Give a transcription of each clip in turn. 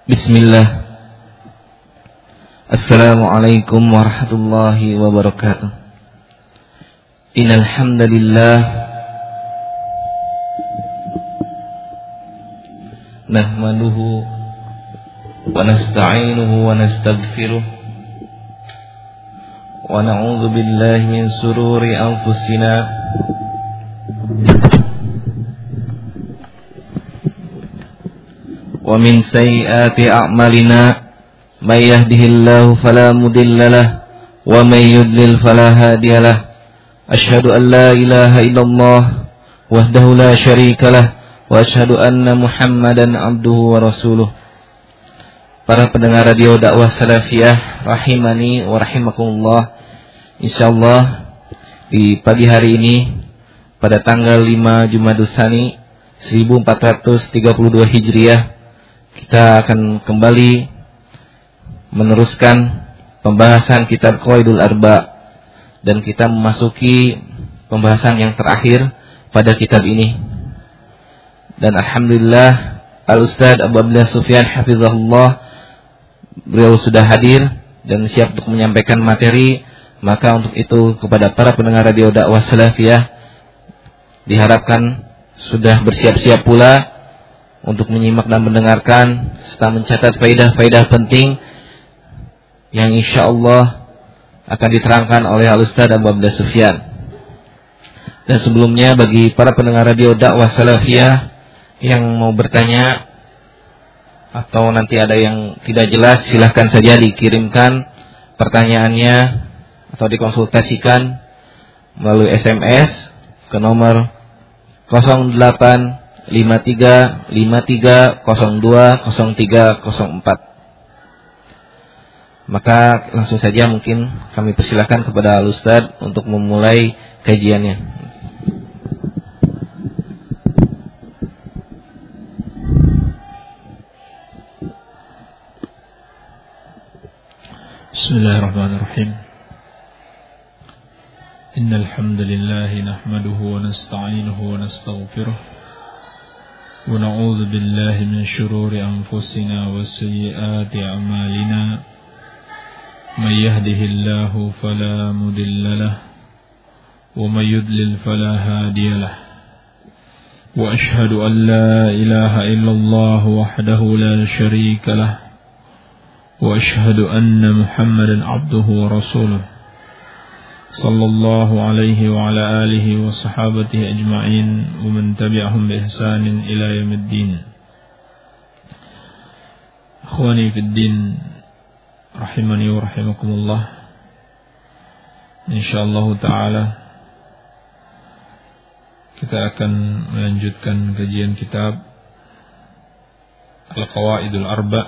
Bismillah. Assalamualaikum warahmatullahi wabarakatuh. Innal hamdalillah nahmaduhu wa nasta'inuhu wa nastaghfiruh wa na'udzu billahi min sururi anfusina wa min sayyiati a'malina may yahdihillahu fala mudhillalah wa may yudlil fala hadiyalah. Asyhadu an la ilaha illallah wahdahu la syarikalah wa asyhadu anna Muhammadan abduhu wa rasuluh. Para pendengar radio dakwah salafiyah rahimani wa rahimakumullah. Insyaallah di pagi hari ini pada tanggal 5 Jumadus Tsani 1432 Hijriah kita akan kembali meneruskan pembahasan kitab Qawaidul Arba, dan kita memasuki pembahasan yang terakhir pada kitab ini. Dan alhamdulillah Al-Ustadz Abu Abdullah Sufyan hafizahullah, beliau sudah hadir dan siap untuk menyampaikan materi. Maka untuk itu kepada para pendengar radio dakwah salafiyah diharapkan sudah bersiap-siap pula untuk menyimak dan mendengarkan serta mencatat faedah-faedah penting yang insyaallah akan diterangkan oleh Al-Ustadz Abu Abdullah Sufyan. Dan sebelumnya bagi para pendengar radio dakwah salafiyah yang mau bertanya atau nanti ada yang tidak jelas, silahkan saja dikirimkan pertanyaannya atau dikonsultasikan melalui SMS ke nomor 085353020304. Maka langsung saja mungkin kami persilakan kepada Al-Ustadz untuk memulai kajiannya. Bismillahirrahmanirrahim. Innal hamdalillah nahmaduhu wa nasta'inuhu wa nastaghfiruh wa na'udzu billahi min shururi anfusina wa sayyiati a'malina. May yahdihillahu fala mudhillalah wa may yudlil fala hadiyalah. Wa ashhadu an la ilaha illallah wahdahu la syarika lah wa ashhadu anna Muhammadan abduhu wa rasuluh sallallahu alaihi wa ala alihi wa sahabatihi ajma'in wa man tabi'ahum bi ihsanin ila yaumiddin. Akhwani fid din rahimani wa rahimakumullah. Insyaallah taala kita akan melanjutkan kajian kitab Al-Qawaidul Arba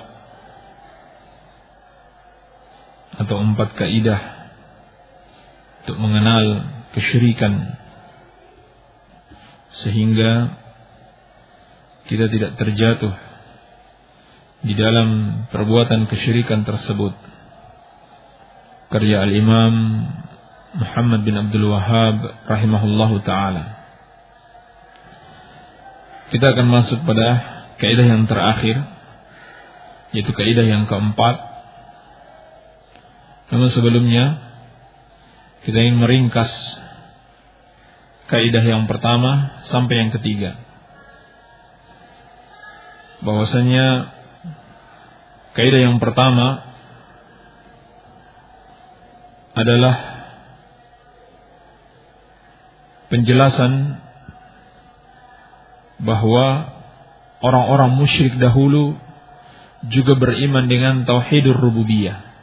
atau 4 kaidah untuk mengenal kesyirikan sehingga kita tidak terjatuh di dalam perbuatan kesyirikan tersebut. Karya Al-Imam Muhammad bin Abdul Wahhab rahimahullahu ta'ala. Kita akan masuk pada kaidah yang terakhir, yaitu kaidah yang keempat. Namun sebelumnya kita ingin meringkas kaidah yang pertama sampai yang ketiga, bahwasanya kaidah yang pertama adalah penjelasan bahwa orang-orang musyrik dahulu juga beriman dengan tauhidur rububiyah.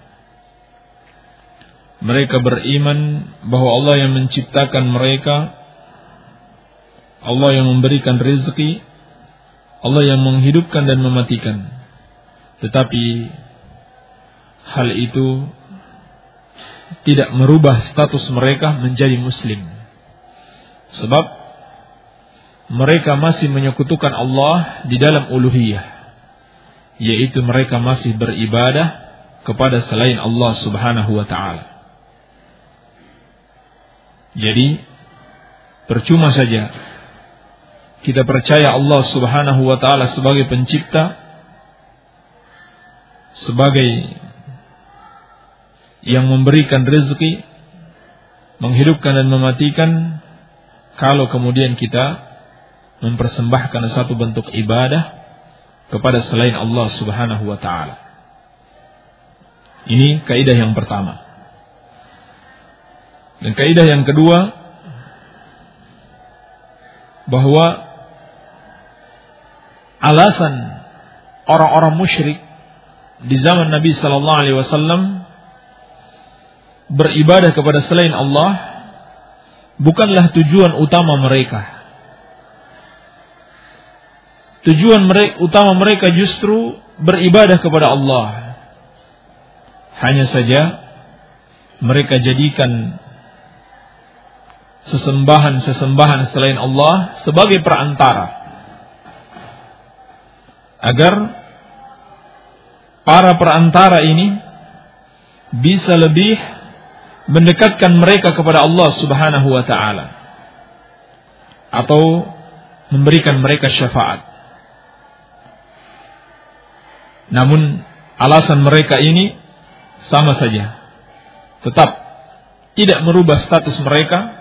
Mereka beriman bahwa Allah yang menciptakan mereka, Allah yang memberikan rezeki, Allah yang menghidupkan dan mematikan. Tetapi hal itu tidak merubah status mereka menjadi muslim. Sebab mereka masih menyekutukan Allah di dalam uluhiyah, yaitu mereka masih beribadah kepada selain Allah Subhanahu wa ta'ala. Jadi percuma saja kita percaya Allah Subhanahu wa ta'ala sebagai pencipta sebagai yang memberikan rezeki, menghidupkan dan mematikan, kalau kemudian kita mempersembahkan satu bentuk ibadah kepada selain Allah Subhanahu wa ta'ala. Ini kaidah yang pertama. Dan kaidah yang kedua, bahwa alasan orang-orang musyrik di zaman Nabi sallallahu alaihi wasallam beribadah kepada selain Allah bukanlah tujuan utama mereka. Tujuan utama mereka justru beribadah kepada Allah. Hanya saja mereka jadikan sesembahan selain Allah sebagai perantara agar para perantara ini bisa lebih mendekatkan mereka kepada Allah Subhanahu wa ta'ala atau memberikan mereka syafaat. Namun alasan mereka ini sama saja, tetap tidak merubah status mereka,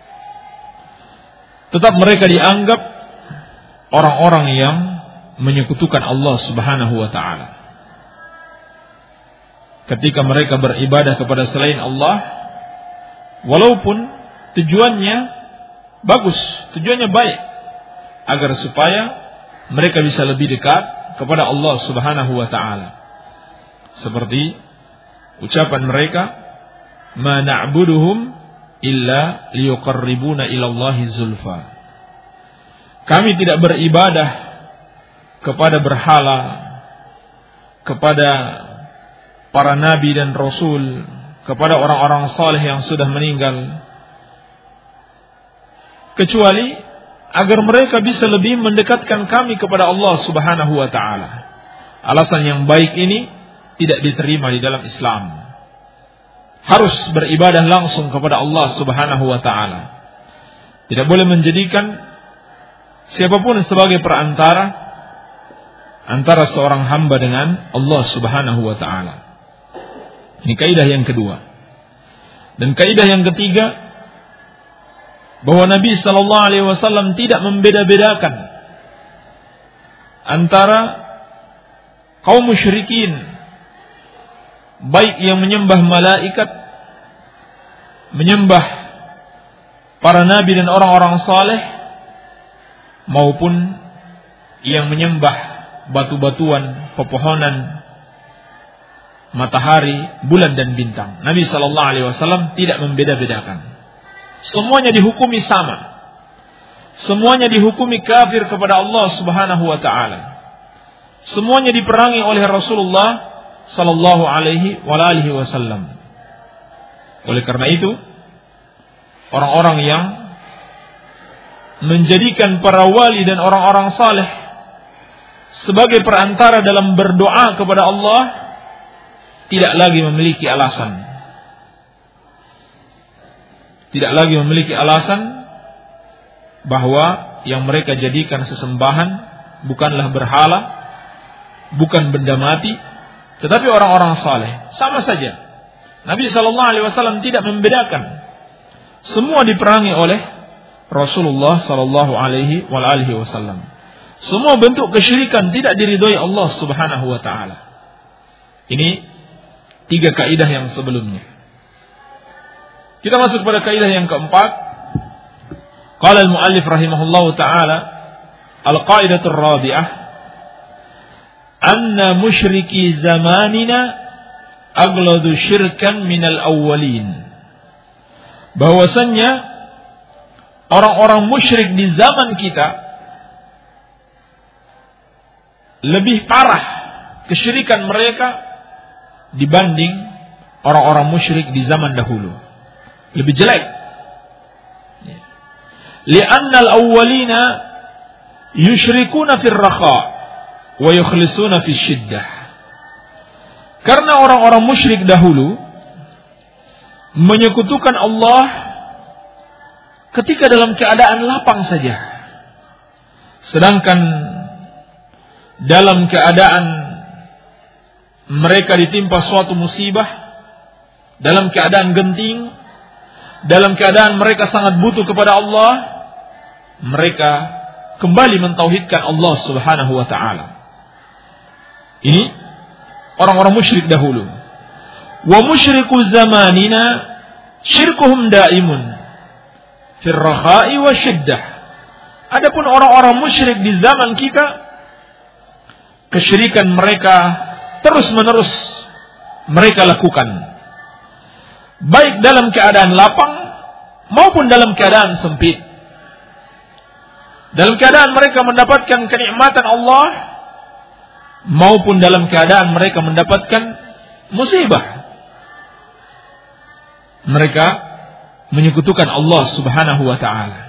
tetap mereka dianggap orang-orang yang menyekutukan Allah Subhanahu wa ta'ala. Ketika mereka beribadah kepada selain Allah, walaupun tujuannya bagus, tujuannya baik, agar supaya mereka bisa lebih dekat kepada Allah Subhanahu wa ta'ala. Seperti ucapan mereka, ma na'buduhum illa liyuqarribuna ilallahi zulfa. Kami tidak beribadah kepada berhala, kepada para nabi dan rasul, kepada orang-orang saleh yang sudah meninggal, kecuali agar mereka bisa lebih mendekatkan kami kepada Allah Subhanahu wa ta'ala. Alasan yang baik ini tidak diterima di dalam Islam. Harus beribadah langsung kepada Allah Subhanahu wa ta'ala. Tidak boleh menjadikan siapapun sebagai perantara antara seorang hamba dengan Allah Subhanahu wa ta'ala. Ini kaidah yang kedua. Dan kaidah yang ketiga, bahwa Nabi sallallahu alaihi wasallam tidak membeda-bedakan antara kaum musyrikin, baik yang menyembah malaikat, menyembah para nabi dan orang-orang saleh, maupun yang menyembah batu-batuan, pepohonan, matahari, bulan dan bintang. Nabi sallallahu alaihi wasallam tidak membeda-bedakan. Semuanya dihukumi sama. Semuanya dihukumi kafir kepada Allah Subhanahu wa ta'ala. Semuanya diperangi oleh Rasulullah sallallahu alaihi wasallam. Oleh karena itu, orang-orang yang menjadikan para wali dan orang-orang saleh sebagai perantara dalam berdoa kepada Allah tidak lagi memiliki alasan. Tidak lagi memiliki alasan bahwa yang mereka jadikan sesembahan bukanlah berhala, bukan benda mati, tetapi orang-orang saleh. Sama saja. Nabi sallallahu alaihi wasallam tidak membedakan. Semua diperangi oleh Rasulullah sallallahu alaihi wasallam. Semua bentuk kesyirikan tidak diridhoi Allah Subhanahu wa ta'ala. Ini 3 kaidah yang sebelumnya. Kita masuk pada kaidah yang keempat. Qala al-muallif rahimahullahu ta'ala, al-qaidatur rabi'ah, anna musyriki zamanina aghladu syirkan minal awwalin. Bahwasannya orang-orang musyrik di zaman kita lebih parah kesyirikan mereka dibanding orang-orang musyrik di zaman dahulu. Lebih jelek. Li'anna al-awwalina yusyrikuna fil rakha wa yukhlisuna fil syiddah. Karena orang-orang musyrik dahulu menyekutukan Allah ketika dalam keadaan lapang saja. Sedangkan dalam keadaan mereka ditimpa suatu musibah, dalam keadaan genting, dalam keadaan mereka sangat butuh kepada Allah, mereka kembali mentauhidkan Allah Subhanahu wa taala. Ini orang-orang musyrik dahulu. Wa musyriku zamanina syirkuhum daimun fir rakha'i wa syiddah. Adapun orang-orang musyrik di zaman kita, kesyirikan mereka terus-menerus mereka lakukan, baik dalam keadaan lapang maupun dalam keadaan sempit. Dalam keadaan mereka mendapatkan kenikmatan Allah maupun dalam keadaan mereka mendapatkan musibah, mereka menyekutukan Allah Subhanahu wa taala.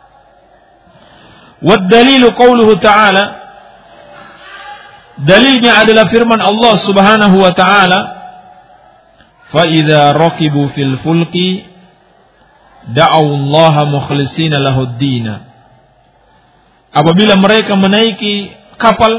Wad dalilu qauluhu ta'ala, dalilnya adalah firman Allah Subhanahu wa taala, fa idza raqibu fil fulki da'u Allah mukhlishina lahud-din. Apabila mereka menaiki kapal,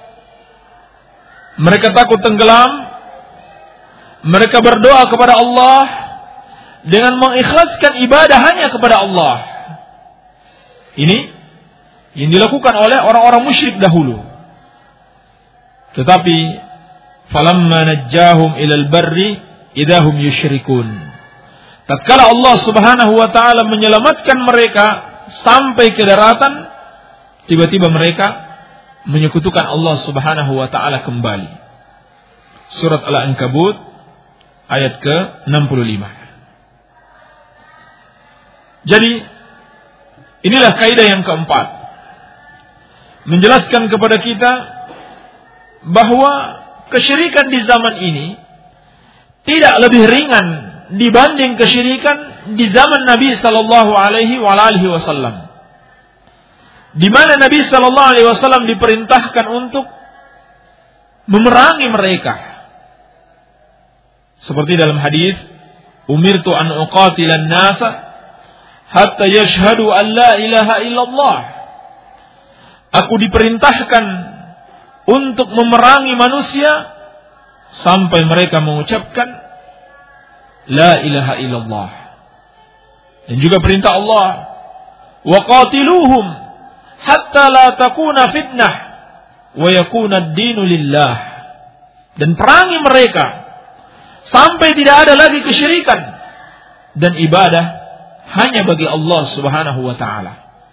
mereka takut tenggelam, mereka berdoa kepada Allah dengan mengikhlaskan ibadah hanya kepada Allah. Ini yang dilakukan oleh orang-orang musyrik dahulu. Tetapi falamma najjahum ilal barri idahum yusyrikun. Tatkala Allah Subhanahu wa taala menyelamatkan mereka sampai ke daratan, tiba-tiba mereka menyekutukan Allah Subhanahu wa taala kembali. Surat Al-Ankabut ayat ke-65. Jadi inilah kaidah yang keempat, menjelaskan kepada kita bahwa kesyirikan di zaman ini tidak lebih ringan dibanding kesyirikan di zaman Nabi sallallahu alaihi wasallam, di mana Nabi sallallahu alaihi wasallam diperintahkan untuk memerangi mereka. Seperti dalam hadis, umirtu an uqatilan nasa hatta yashhadu an la ilaha illallah. Aku diperintahkan untuk memerangi manusia sampai mereka mengucapkan la ilaha illallah. Dan juga perintah Allah, wa qatiluhum hatta la takuna fitnah wa yakuna ad-dinu lillah. Dan perangi mereka sampai tidak ada lagi kesyirikan dan ibadah hanya bagi Allah Subhanahu wa taala.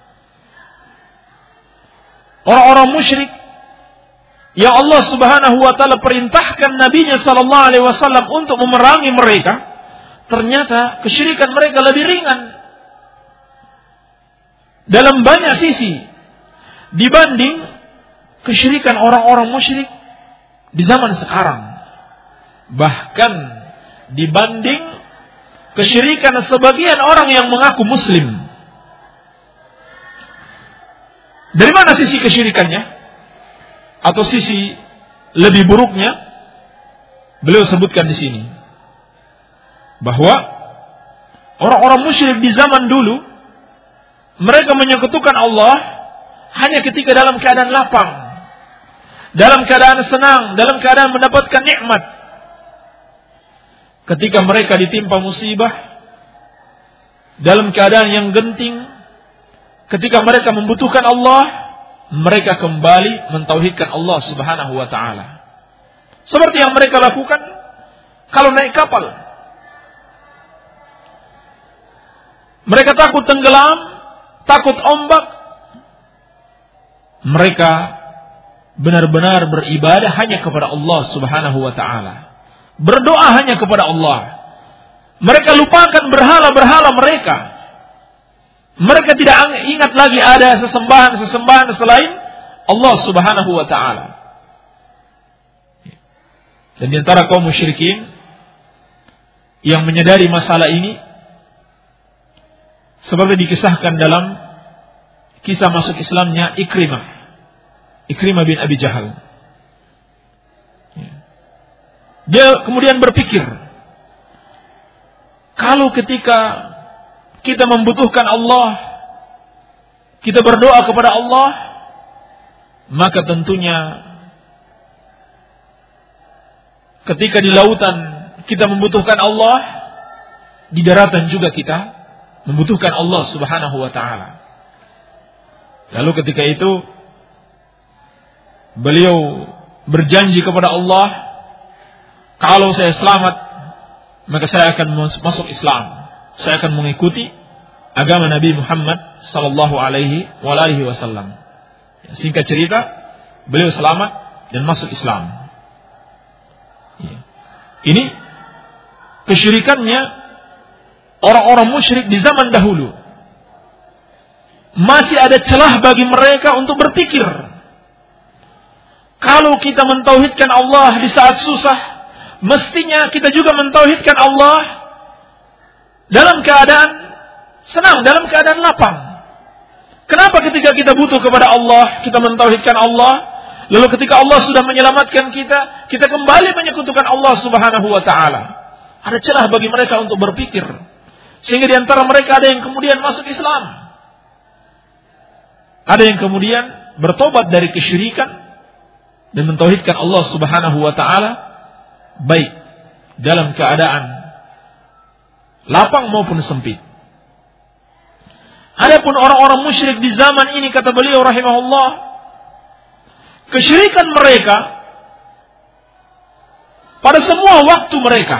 Orang-orang musyrik yang Allah Subhanahu wa taala perintahkan Nabi-Nya sallallahu alaihi wasallam untuk memerangi mereka, ternyata kesyirikan mereka lebih ringan dalam banyak sisi dibanding kesyirikan orang-orang musyrik di zaman sekarang. Bahkan dibanding kesyirikan sebagian orang yang mengaku muslim. Dari mana sisi kesyirikannya? Atau sisi lebih buruknya? Beliau sebutkan di sini bahwa orang-orang musyrik di zaman dulu, mereka menyekutukan Allah hanya ketika dalam keadaan lapang, dalam keadaan senang, dalam keadaan mendapatkan nikmat. Ketika mereka ditimpa musibah, dalam keadaan yang genting, ketika mereka membutuhkan Allah, mereka kembali mentauhidkan Allah Subhanahu wa taala. Seperti yang mereka lakukan kalau naik kapal. Mereka takut tenggelam, takut ombak. Mereka benar-benar beribadah hanya kepada Allah Subhanahu wa taala. Berdoa hanya kepada Allah. Mereka lupakan berhala-berhala mereka. Mereka tidak ingat lagi ada sesembahan-sesembahan selain Allah Subhanahu wa taala. Dan di antara kaum musyrikin yang menyadari masalah ini, seperti dikisahkan dalam kisah masuk Islamnya Ikrimah bin Abi Jahal. Dia kemudian berpikir, kalau ketika kita membutuhkan Allah, kita berdoa kepada Allah, maka tentunya ketika di lautan kita membutuhkan Allah, di daratan juga kita membutuhkan Allah Subhanahu wa taala. Lalu ketika itu beliau berjanji kepada Allah, kalau saya selamat, maka saya akan masuk Islam. Saya akan mengikuti agama Nabi Muhammad sallallahu alaihi wasallam. Singkat cerita, beliau selamat dan masuk Islam. Ini kesyirikannya orang-orang musyrik di zaman dahulu. Masih ada celah bagi mereka untuk berpikir, kalau kita mentauhidkan Allah di saat susah, mestinya kita juga mentauhidkan Allah dalam keadaan senang, dalam keadaan lapang. Kenapa ketika kita butuh kepada Allah, kita mentauhidkan Allah, lalu ketika Allah sudah menyelamatkan kita, kita kembali menyekutukan Allah Subhanahu wa taala? Ada celah bagi mereka untuk berpikir. Sehingga di antara mereka ada yang kemudian masuk Islam. Ada yang kemudian bertobat dari kesyirikan dan mentauhidkan Allah Subhanahu wa taala, baik dalam keadaan lapang maupun sempit. Adapun orang-orang musyrik di zaman ini, kata beliau rahimahullah, kesyirikan mereka pada semua waktu mereka,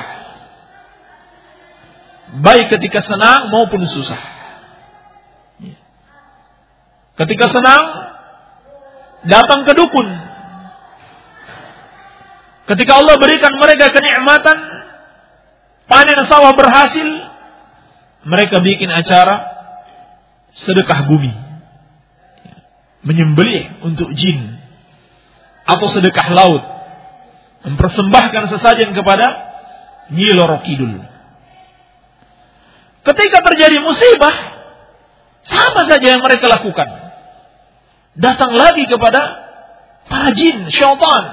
baik ketika senang maupun susah. Ketika senang, datang ke dukun. Ketika Allah berikan mereka kenikmatan, panen sawah berhasil, mereka bikin acara sedekah bumi, menyembelih untuk jin, atau sedekah laut, mempersembahkan sesajen kepada Nyi Loro Kidul. Ketika terjadi musibah, sama saja yang mereka lakukan. Datang lagi kepada para jin, syaitan,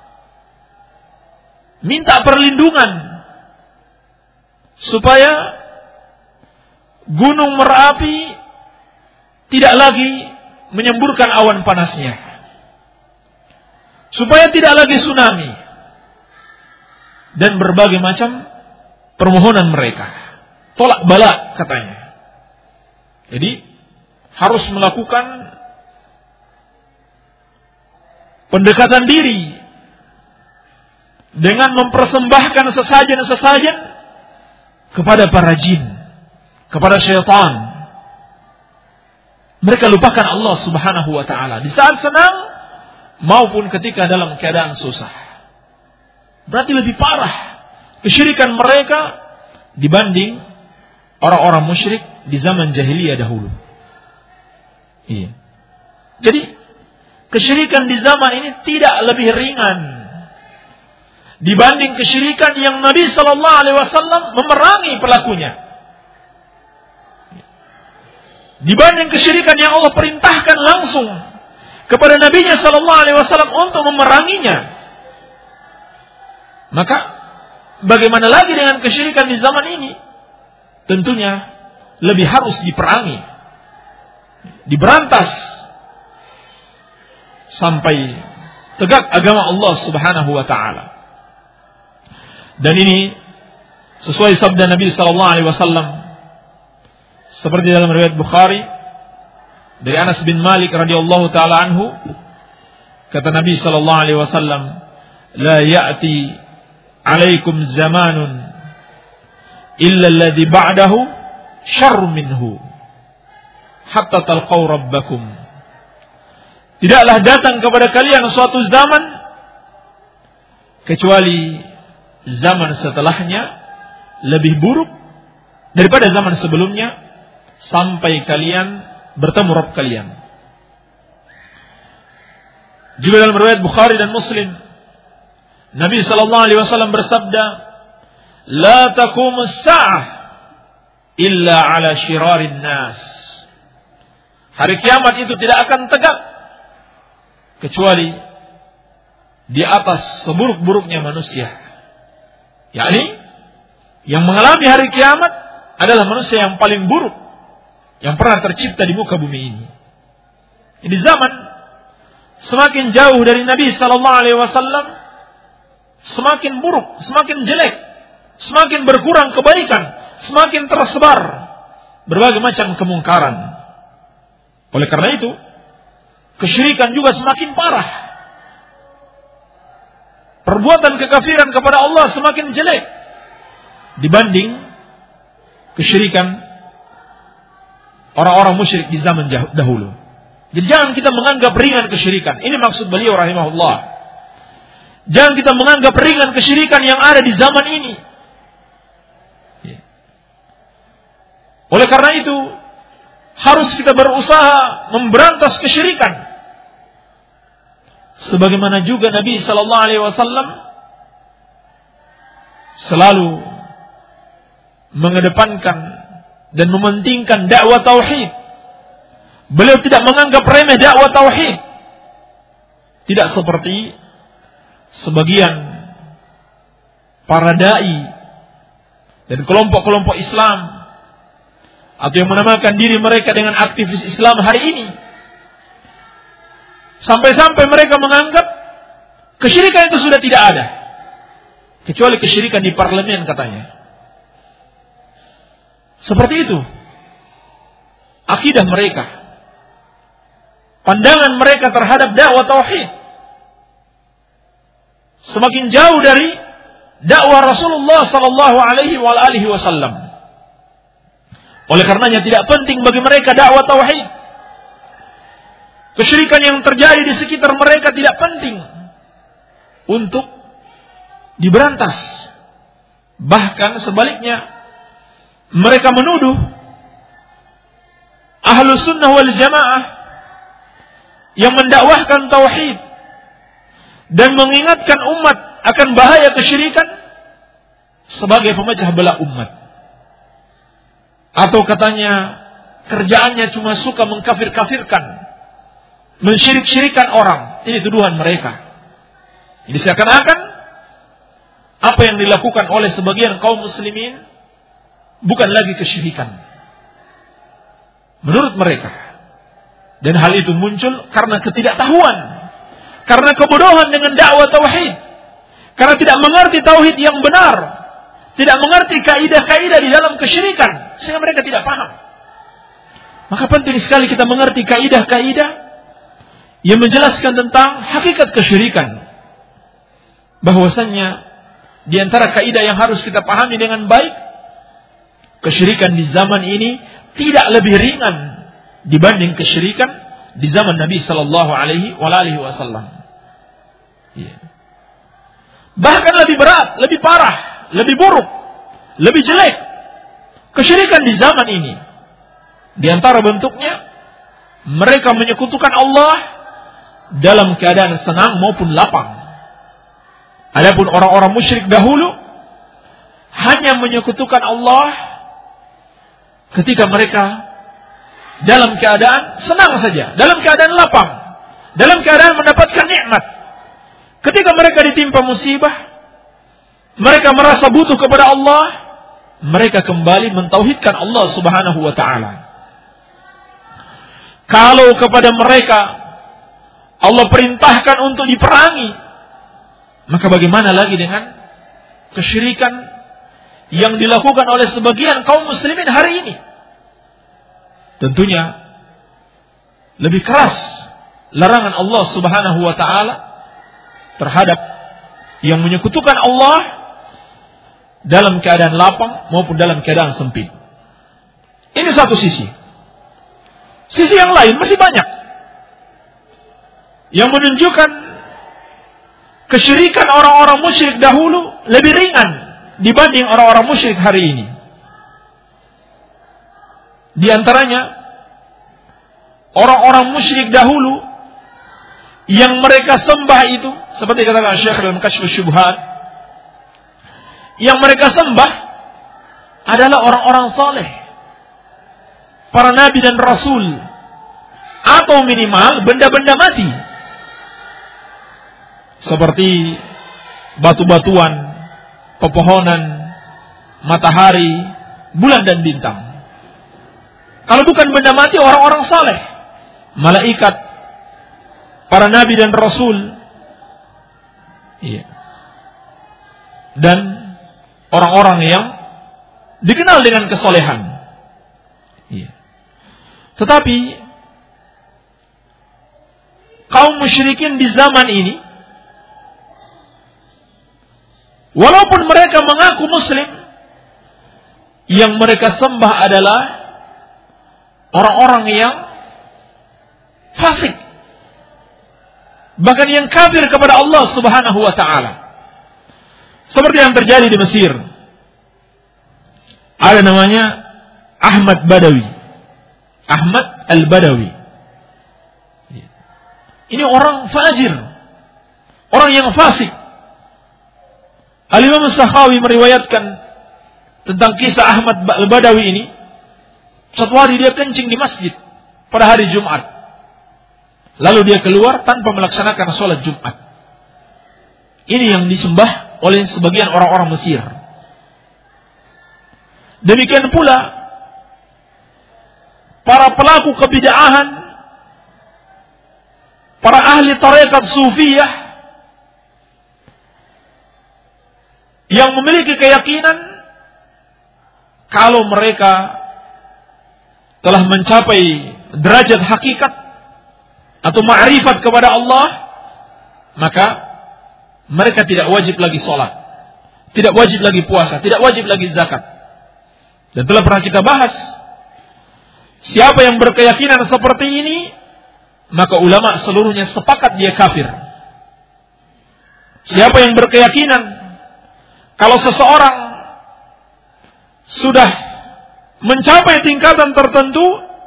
minta perlindungan supaya gunung Merapi tidak lagi menyemburkan awan panasnya, supaya tidak lagi tsunami, dan berbagai macam permohonan mereka. Tolak balak katanya. Jadi harus melakukan pendekatan diri dengan mempersembahkan sesajen-sesajen kepada para jin, kepada syaitan. Mereka lupakan Allah Subhanahu wa taala di saat senang maupun ketika dalam keadaan susah. Berarti lebih parah kesyirikan mereka dibanding orang-orang musyrik di zaman jahiliyah dahulu. Iya. Jadi kesyirikan di zaman ini tidak lebih ringan dibanding kesyirikan yang Nabi sallallahu alaihi wasallam memerangi pelakunya. Dibanding kesyirikan yang Allah perintahkan langsung kepada Nabi-Nya sallallahu alaihi wasallam untuk memeranginya. Maka bagaimana lagi dengan kesyirikan di zaman ini? Tentunya lebih harus diperangi, diberantas sampai tegak agama Allah Subhanahu wa taala. Dan ini sesuai sabda Nabi sallallahu alaihi wasallam seperti dalam riwayat Bukhari dari Anas bin Malik radhiyallahu taala anhu, kata Nabi sallallahu alaihi wasallam, "La ya'ti 'alaikum zamanun illa alladhi ba'dahu syarr minhu hatta talqaw rabbakum." Tidaklah datang kepada kalian suatu zaman kecuali zaman setelahnya lebih buruk daripada zaman sebelumnya sampai kalian bertemu Rabb kalian. Juga dalam riwayat Bukhari dan Muslim, Nabi sallallahu alaihi wasallam bersabda, "La taqumu as-sa'ah illa 'ala syirarin nas." Hari kiamat itu tidak akan tegak kecuali di atas seburuk-buruknya manusia. Yakni yang mengalami hari kiamat adalah manusia yang paling buruk yang pernah tercipta di muka bumi ini. Di zaman semakin jauh dari Nabi sallallahu alaihi wasallam, semakin buruk, semakin jelek, semakin berkurang kebaikan, semakin tersebar berbagai macam kemungkaran. Oleh karena itu, kesyirikan juga semakin parah. Perbuatan kekafiran kepada Allah semakin jelek dibanding kesyirikan orang-orang musyrik di zaman dahulu. Jadi jangan kita menganggap ringan kesyirikan. Ini maksud beliau rahimahullah. Jangan kita menganggap ringan kesyirikan yang ada di zaman ini. Oleh karena itu, harus kita berusaha memberantas kesyirikan. Sebagaimana juga Nabi sallallahu alaihi wasallam selalu mengedepankan dan mementingkan dakwah tauhid. Beliau tidak menganggap remeh dakwah tauhid. Tidak seperti sebagian para dai dan kelompok-kelompok Islam atau yang menamakan diri mereka dengan aktivis Islam hari ini. Sampai-sampai mereka menganggap kesyirikan itu sudah tidak ada. Kecuali kesyirikan di parlemen katanya. Seperti itu akidah mereka. Pandangan mereka terhadap dakwah tauhid semakin jauh dari dakwah Rasulullah sallallahu alaihi wasallam. Oleh karenanya tidak penting bagi mereka dakwah tauhid. Kesyirikan yang terjadi di sekitar mereka tidak penting untuk diberantas. Bahkan sebaliknya, mereka menuduh Ahlus Sunnah wal Jamaah yang mendakwahkan tauhid dan mengingatkan umat akan bahaya kesyirikan sebagai pemecah belah umat. Atau katanya kerjaannya cuma suka mengkafir-kafirkan, mensyirik-syirikan orang. Ini tuduhan mereka. Jadi seakan-akan apa yang dilakukan oleh sebagian kaum muslimin bukan lagi kesyirikan menurut mereka. Dan hal itu muncul karena ketidaktahuan, karena kebodohan dengan dakwah tauhid, karena tidak mengerti tauhid yang benar, tidak mengerti kaidah-kaidah di dalam kesyirikan, sehingga mereka tidak paham. Maka penting sekali kita mengerti kaidah-kaidah yang menjelaskan tentang hakikat kesyirikan. Bahwasannya di antara kaidah yang harus kita pahami dengan baik, kesyirikan di zaman ini tidak lebih ringan dibanding kesyirikan di zaman Nabi sallallahu alaihi wasallam. Bahkan lebih berat, lebih parah, lebih buruk, lebih jelek kesyirikan di zaman ini. Di antara bentuknya, mereka menyekutukan Allah dalam keadaan senang maupun lapang. Adapun orang-orang musyrik dahulu hanya menyekutukan Allah ketika mereka dalam keadaan senang saja, dalam keadaan lapang, dalam keadaan mendapatkan nikmat. Ketika mereka ditimpa musibah, mereka merasa butuh kepada Allah, mereka kembali mentauhidkan Allah Subhanahu wa taala. Kalau kepada mereka Allah perintahkan untuk diperangi, maka bagaimana lagi dengan kesyirikan yang dilakukan oleh sebagian kaum muslimin hari ini? Tentunya lebih keras larangan Allah Subhanahu wa taala terhadap yang menyekutukan Allah dalam keadaan lapang maupun dalam keadaan sempit. Ini satu sisi. Sisi yang lain masih banyak yang menunjukkan kesyirikan orang-orang musyrik dahulu lebih ringan dibanding orang-orang musyrik hari ini. Di antaranya orang-orang musyrik dahulu yang mereka sembah itu, seperti katakan Syekh dalam Kasyfus Syubhat, yang mereka sembah adalah orang-orang saleh, para nabi dan rasul, atau minimal benda-benda mati seperti batu-batuan, pepohonan, matahari, bulan dan bintang. Kalau bukan benda mati, orang-orang saleh, malaikat, para nabi dan rasul. Iya. dan orang-orang yang dikenal dengan kesolehan. Tetapi kaum musyrikin di zaman ini, walaupun mereka mengaku muslim, yang mereka sembah adalah orang-orang yang fasik, bahkan yang kafir kepada Allah Subhanahu wa ta'ala. Seperti yang terjadi di Mesir. Ada namanya Ahmad Badawi, Ahmad Al-Badawi. Ini orang fajir, orang yang fasik. Al-Imam Sakhawi meriwayatkan tentang kisah Ahmad Al-Badawi ini. Suatu hari dia kencing di masjid pada hari Jumat. Lalu dia keluar tanpa melaksanakan sholat Jumat. Ini yang disembah oleh sebagian orang-orang Mesir. Demikian pula para pelaku kebid'ahan, para ahli tarekat sufiyah yang memiliki keyakinan kalau mereka telah mencapai derajat hakikat atau ma'rifat kepada Allah, maka mereka tidak wajib lagi sholat, tidak wajib lagi puasa, tidak wajib lagi zakat. Dan telah pernah kita bahas, siapa yang berkeyakinan seperti ini, maka ulama seluruhnya sepakat dia kafir. Siapa yang berkeyakinan kalau seseorang sudah mencapai tingkatan tertentu,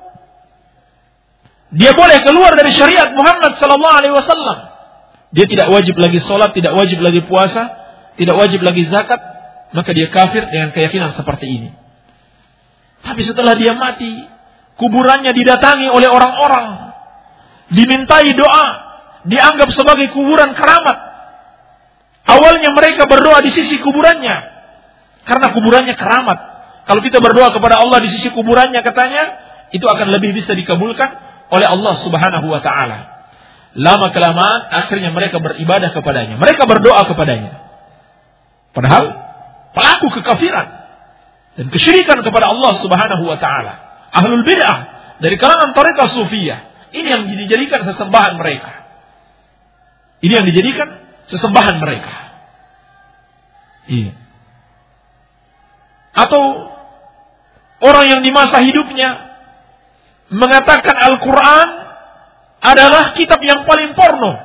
dia boleh keluar dari syariat Muhammad sallallahu alaihi wasallam. Dia tidak wajib lagi sholat, tidak wajib lagi puasa, tidak wajib lagi zakat, maka dia kafir dengan keyakinan seperti ini. Tapi setelah dia mati, kuburannya didatangi oleh orang-orang, dimintai doa, dianggap sebagai kuburan keramat. Awalnya mereka berdoa di sisi kuburannya, karena kuburannya keramat. Kalau kita berdoa kepada Allah di sisi kuburannya, katanya, itu akan lebih bisa dikabulkan oleh Allah Subhanahu wa ta'ala. Lama-kelamaan, akhirnya mereka beribadah kepadanya. Mereka berdoa kepadanya. Padahal, pelaku kekafiran dan kesyirikan kepada Allah Subhanahu wa ta'ala. Ahlul bid'ah dari kalangan tarekat sufiyah. Ini yang dijadikan sesembahan mereka. Ini yang dijadikan sesembahan mereka. Iya. Atau orang yang di masa hidupnya mengatakan Al-Quran adalah kitab yang paling porno.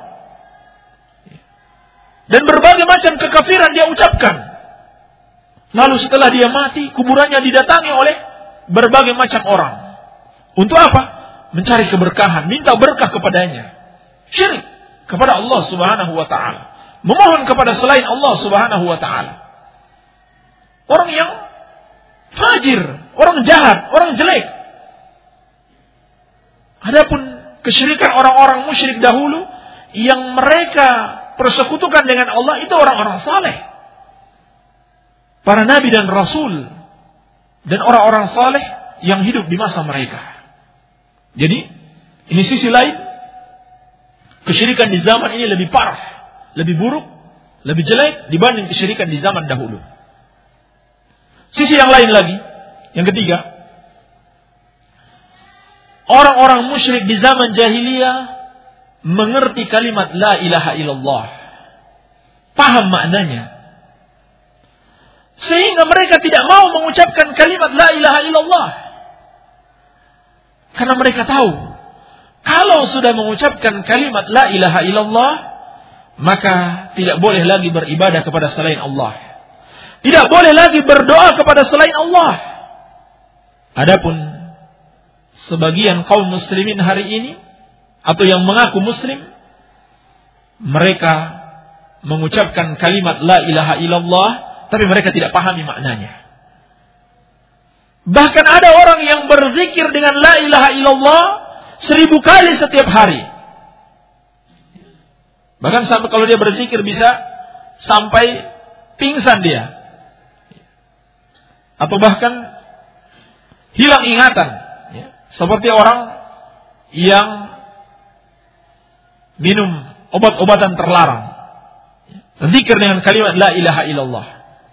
Dan berbagai macam kekafiran dia ucapkan. Lalu setelah dia mati, kuburannya didatangi oleh berbagai macam orang. Untuk apa? Mencari keberkahan, minta berkah kepadanya. Syirik kepada Allah Subhanahu wa ta'ala. Memohon kepada selain Allah Subhanahu wa ta'ala. Orang yang fajir, orang jahat, orang jelek. Adapun kesyirikan orang-orang musyrik dahulu yang mereka persekutukan dengan Allah, itu orang-orang saleh. Para nabi dan rasul dan orang-orang saleh yang hidup di masa mereka. Jadi, ini sisi lain, kesyirikan di zaman ini lebih parah, lebih buruk, lebih jelek dibanding kesyirikan di zaman dahulu. Sisi yang lain lagi, yang ketiga, orang-orang musyrik di zaman jahiliyah mengerti kalimat la ilaha illallah, paham maknanya, sehingga mereka tidak mau mengucapkan kalimat la ilaha illallah. Karena mereka tahu, kalau sudah mengucapkan kalimat la ilaha illallah, maka tidak boleh lagi beribadah kepada selain Allah. Tidak boleh lagi berdoa kepada selain Allah. Adapun sebagian kaum muslimin hari ini, atau yang mengaku muslim, mereka mengucapkan kalimat la ilaha illallah, tapi mereka tidak pahami maknanya. Bahkan ada orang yang berzikir dengan la ilaha illallah 1000 kali setiap hari. Bahkan sampai kalau dia berzikir bisa sampai pingsan dia. Atau bahkan hilang ingatan. Seperti orang yang minum obat-obatan terlarang. zikir dengan kalimat la ilaha illallah.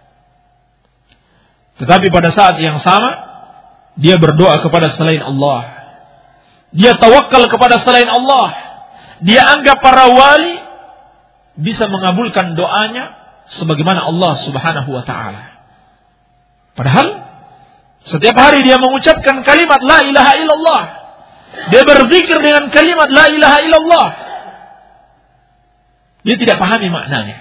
Tetapi pada saat yang sama, dia berdoa kepada selain Allah. Dia tawakal kepada selain Allah. Dia anggap para wali bisa mengabulkan doanya sebagaimana Allah Subhanahu wa ta'ala. Padahal setiap hari dia mengucapkan kalimat la ilaha illallah. Dia berzikir dengan kalimat la ilaha illallah. Dia tidak pahami maknanya.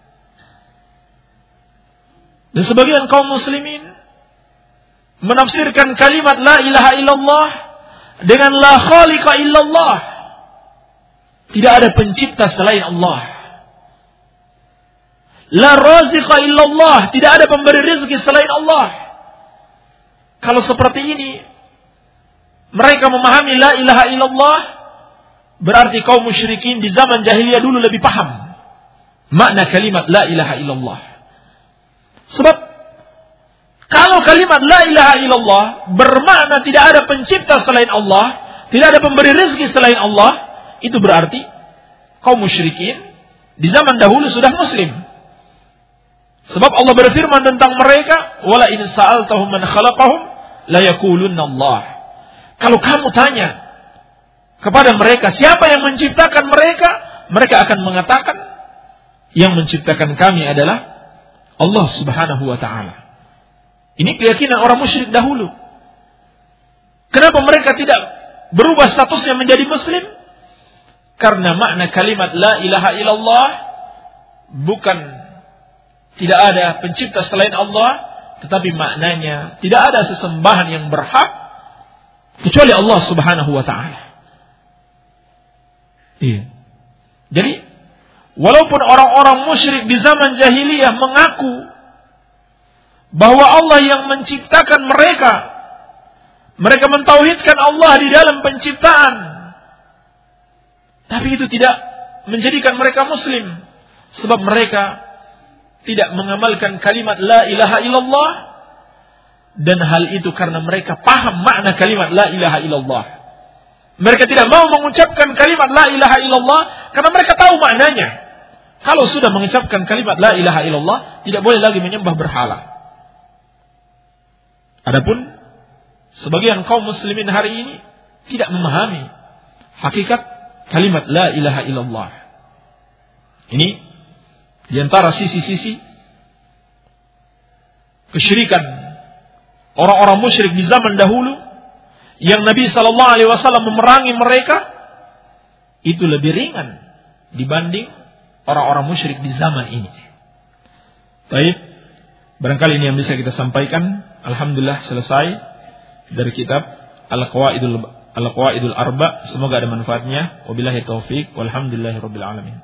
Dan sebagian kaum muslimin menafsirkan kalimat la ilaha illallah dengan la khaliqa illallah. Tidak ada pencipta selain Allah. La raziqa illallah. Tidak ada pemberi rezeki selain Allah. Kalau seperti ini, mereka memahami la ilaha illallah, berarti kaum musyrikin di zaman jahiliyah dulu lebih paham makna kalimat la ilaha illallah. Sebab kalau kalimat la ilaha illallah bermakna tidak ada pencipta selain Allah, tidak ada pemberi rezeki selain Allah, itu berarti kaum musyrikin di zaman dahulu sudah muslim. Sebab Allah berfirman tentang mereka, wala in sa'altahum man khalaqahum la yaqulunna Allah. Kalau kamu tanya kepada mereka siapa yang menciptakan mereka, mereka akan mengatakan yang menciptakan kami adalah Allah Subhanahu wa ta'ala. Ini keyakinan orang musyrik dahulu. Kenapa mereka tidak berubah statusnya menjadi muslim? Karena makna kalimat la ilaha illallah bukan tidak ada pencipta selain Allah, tetapi maknanya tidak ada sesembahan yang berhak kecuali Allah Subhanahu wa ta'ala. Iya. Jadi walaupun orang-orang musyrik di zaman jahiliyah mengaku bahwa Allah yang menciptakan mereka, mereka mentauhidkan Allah di dalam penciptaan, tapi itu tidak menjadikan mereka muslim, sebab mereka tidak mengamalkan kalimat la ilaha illallah, dan hal itu karena mereka paham makna kalimat la ilaha illallah. Mereka tidak mau mengucapkan kalimat la ilaha illallah karena mereka tahu maknanya. Kalau sudah mengucapkan kalimat la ilaha illallah, tidak boleh lagi menyembah berhala. Adapun sebagian kaum muslimin hari ini tidak memahami hakikat kalimat la ilaha illallah. Ini di antara sisi-sisi kesyirikan orang-orang musyrik di zaman dahulu yang Nabi SAW memerangi mereka, itu lebih ringan dibanding orang-orang musyrik di zaman ini. Baik, barangkali ini yang bisa kita sampaikan. Alhamdulillah selesai dari kitab Al-Qawaidul Arba. Semoga ada manfaatnya. Wabillahi taufik. Walhamdulillahirabbil alamin.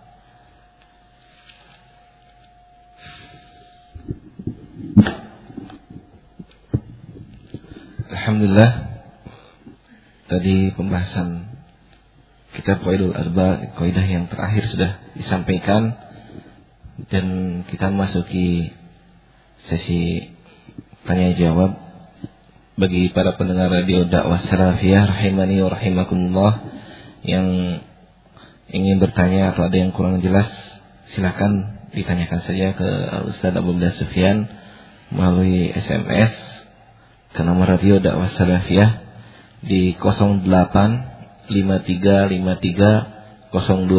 Alhamdulillah. Tadi pembahasan kitab Qawaidul Arba, kaidah yang terakhir sudah disampaikan, dan kita memasuki sesi tanya jawab bagi para pendengar radio dakwah salafiyah rahimani wa rahimakumullah. Yang ingin bertanya atau ada yang kurang jelas, silakan ditanyakan saja ke Ustaz Abu Abdullah Sufyan melalui SMS ke nomor radio dakwah salafiyah di 085353020304,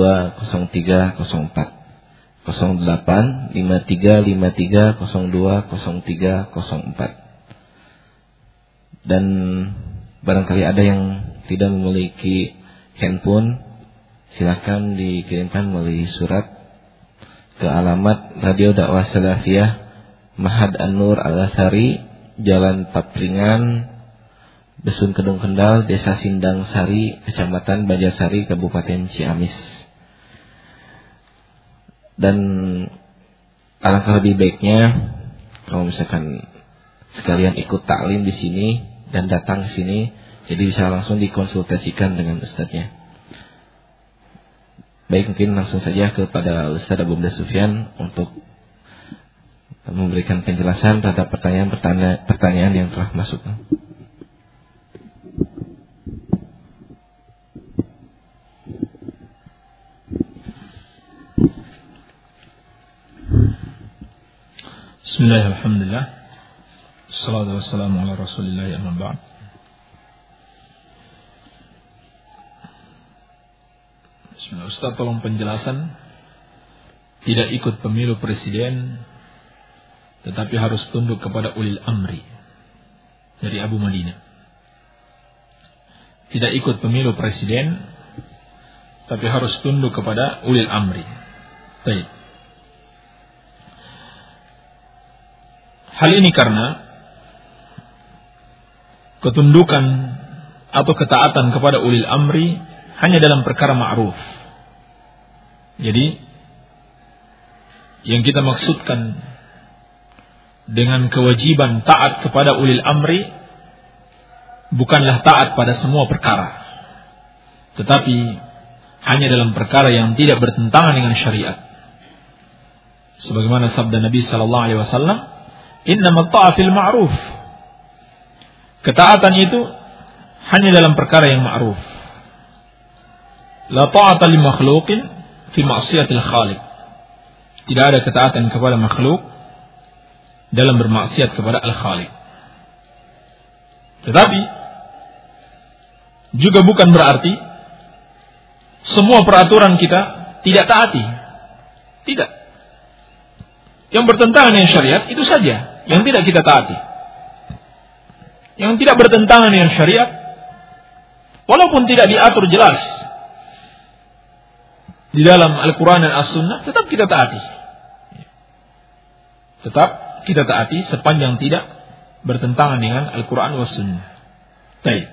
085353020304. Dan barangkali ada yang tidak memiliki handphone, silakan dikirimkan melalui surat ke alamat Radio Dakwah Salafiyah, Mahad An-Nur Al-Asari, Jalan Papringan, Dusun Kedung Kendal, Desa Sindang Sari, Kecamatan Banjarsari, Kabupaten Ciamis. Dan alangkah lebih baiknya kalau misalkan sekalian ikut taklim di sini dan datang ke sini, jadi bisa langsung dikonsultasikan dengan ustadznya. Baik, mungkin langsung saja kepada Ustaz Abu Abdullah Sufyan untuk memberikan penjelasan terhadap pertanyaan yang telah masuk. Bismillah, alhamdulillah. Assalatu wassalamu ala rasulillah, amma ba'd. Bismillah, Ustaz tolong penjelasan. Tidak ikut pemilu presiden, tetapi harus tunduk kepada ulil amri. Dari Abu Madinah. Tidak ikut pemilu presiden, tapi harus tunduk kepada ulil amri. Baik. Hal ini karena ketundukan atau ketaatan kepada ulil amri hanya dalam perkara ma'ruf. Jadi yang kita maksudkan dengan kewajiban taat kepada ulil amri bukanlah taat pada semua perkara, tetapi hanya dalam perkara yang tidak bertentangan dengan syariat. Sebagaimana sabda Nabi sallallahu alaihi wasallam, innamat ta'atu fil ma'ruf. Ketaatan itu hanya dalam perkara yang ma'ruf. La ta'ata li makhluqin fi ma'siyatil khaliq. Tidak ada ketaatan kepada makhluk dalam bermaksiat kepada al-Khaliq. Tetapi juga bukan berarti semua peraturan kita tidak taati. Tidak. Yang bertentangan dengan syariat itu saja yang tidak kita taati. Yang tidak bertentangan dengan syariat, walaupun tidak diatur jelas di dalam Al-Quran dan As-Sunnah, tetap kita taati. Tetap kita taati sepanjang tidak bertentangan dengan Al-Quran dan As-Sunnah. Baik.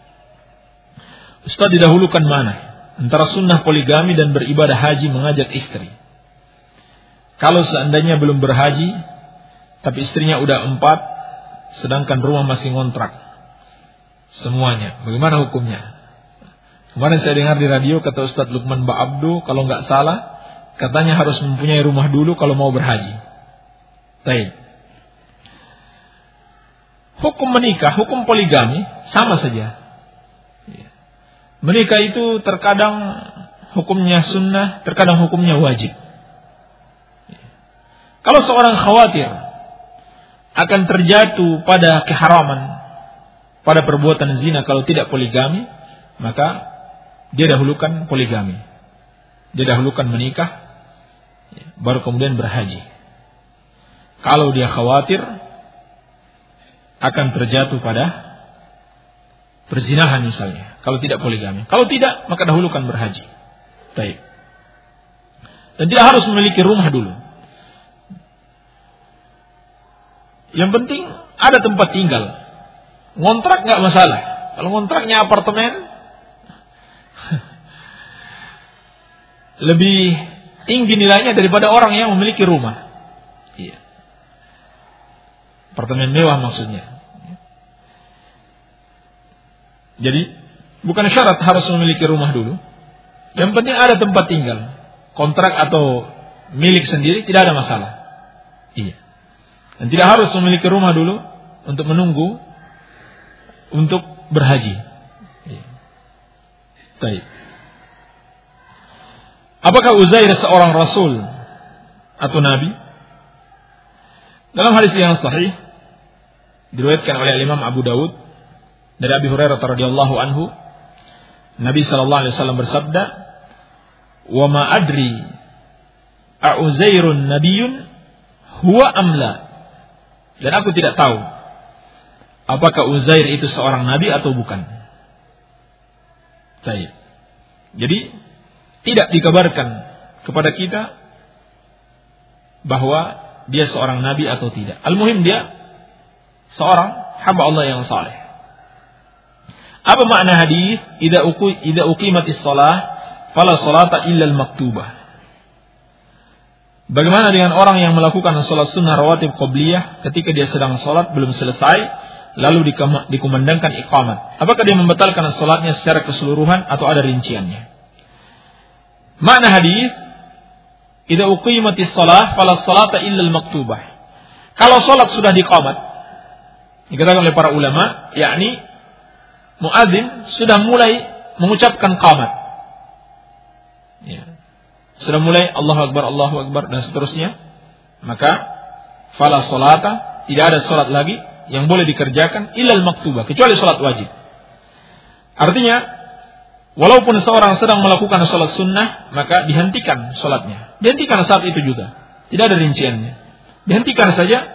Ustaz didahulukan mana antara sunnah poligami dan beribadah haji mengajak istri? Kalau seandainya belum berhaji tapi istrinya udah 4, sedangkan rumah masih ngontrak semuanya, bagaimana hukumnya? Kemarin saya dengar di radio kata Ustaz Lukman Ba'abdu, kalau nggak salah katanya harus mempunyai rumah dulu kalau mau berhaji. Baik. Hukum menikah, hukum poligami sama saja. Menikah itu terkadang hukumnya sunnah, terkadang hukumnya wajib. Kalau seorang khawatir akan terjatuh pada keharaman, pada perbuatan zina kalau tidak poligami, maka dia dahulukan poligami. Dia dahulukan menikah, baru kemudian berhaji. Kalau dia khawatir akan terjatuh pada perzinahan misalnya, kalau tidak poligami. Kalau tidak, maka dahulukan berhaji. Baik. Dan tidak harus memiliki rumah dulu. Yang penting ada tempat tinggal. Ngontrak nggak masalah. Kalau ngontraknya apartemen, lebih tinggi nilainya daripada orang yang memiliki rumah. Iya. Apartemen mewah maksudnya. Jadi bukan syarat harus memiliki rumah dulu. Yang penting ada tempat tinggal. Kontrak atau milik sendiri tidak ada masalah. Iya. Dan tidak harus memiliki rumah dulu untuk menunggu untuk berhaji. Baik. Apakah Uzair seorang rasul atau nabi? Dalam hadis yang sahih diriwayatkan oleh Imam Abu Dawud dari Abi Hurairah radhiyallahu anhu, Nabi sallallahu alaihi wasallam bersabda, "Wa ma adri a Uzairun nabiyyun huwa amla." Dan aku tidak tahu apakah Uzair itu seorang nabi atau bukan. Baik. Jadi tidak dikabarkan kepada kita bahwa dia seorang nabi atau tidak. Al-muhim dia seorang hamba Allah yang saleh. Apa makna hadis idza uqimatis shalah fala salata illa al-maktubah? Bagaimana dengan orang yang melakukan salat sunnah rawatib qabliyah ketika dia sedang salat belum selesai lalu dikumandangkan iqamat? Apakah dia membatalkan salatnya secara keseluruhan atau ada rinciannya? Makna hadis idza uqimatis shalah fala salata illa al-maktubah. Kalau salat sudah diqamat, dikatakan oleh para ulama, yakni muadzin sudah mulai mengucapkan qamat. Ya. Sudah mulai Allahu Akbar dan seterusnya, maka fala sholata, tidak ada salat lagi yang boleh dikerjakan illal maktubah, kecuali salat wajib. Artinya, walaupun seorang sedang melakukan salat sunnah, maka dihentikan salatnya. Dihentikan saat itu juga. Tidak ada rinciannya. Dihentikan saja,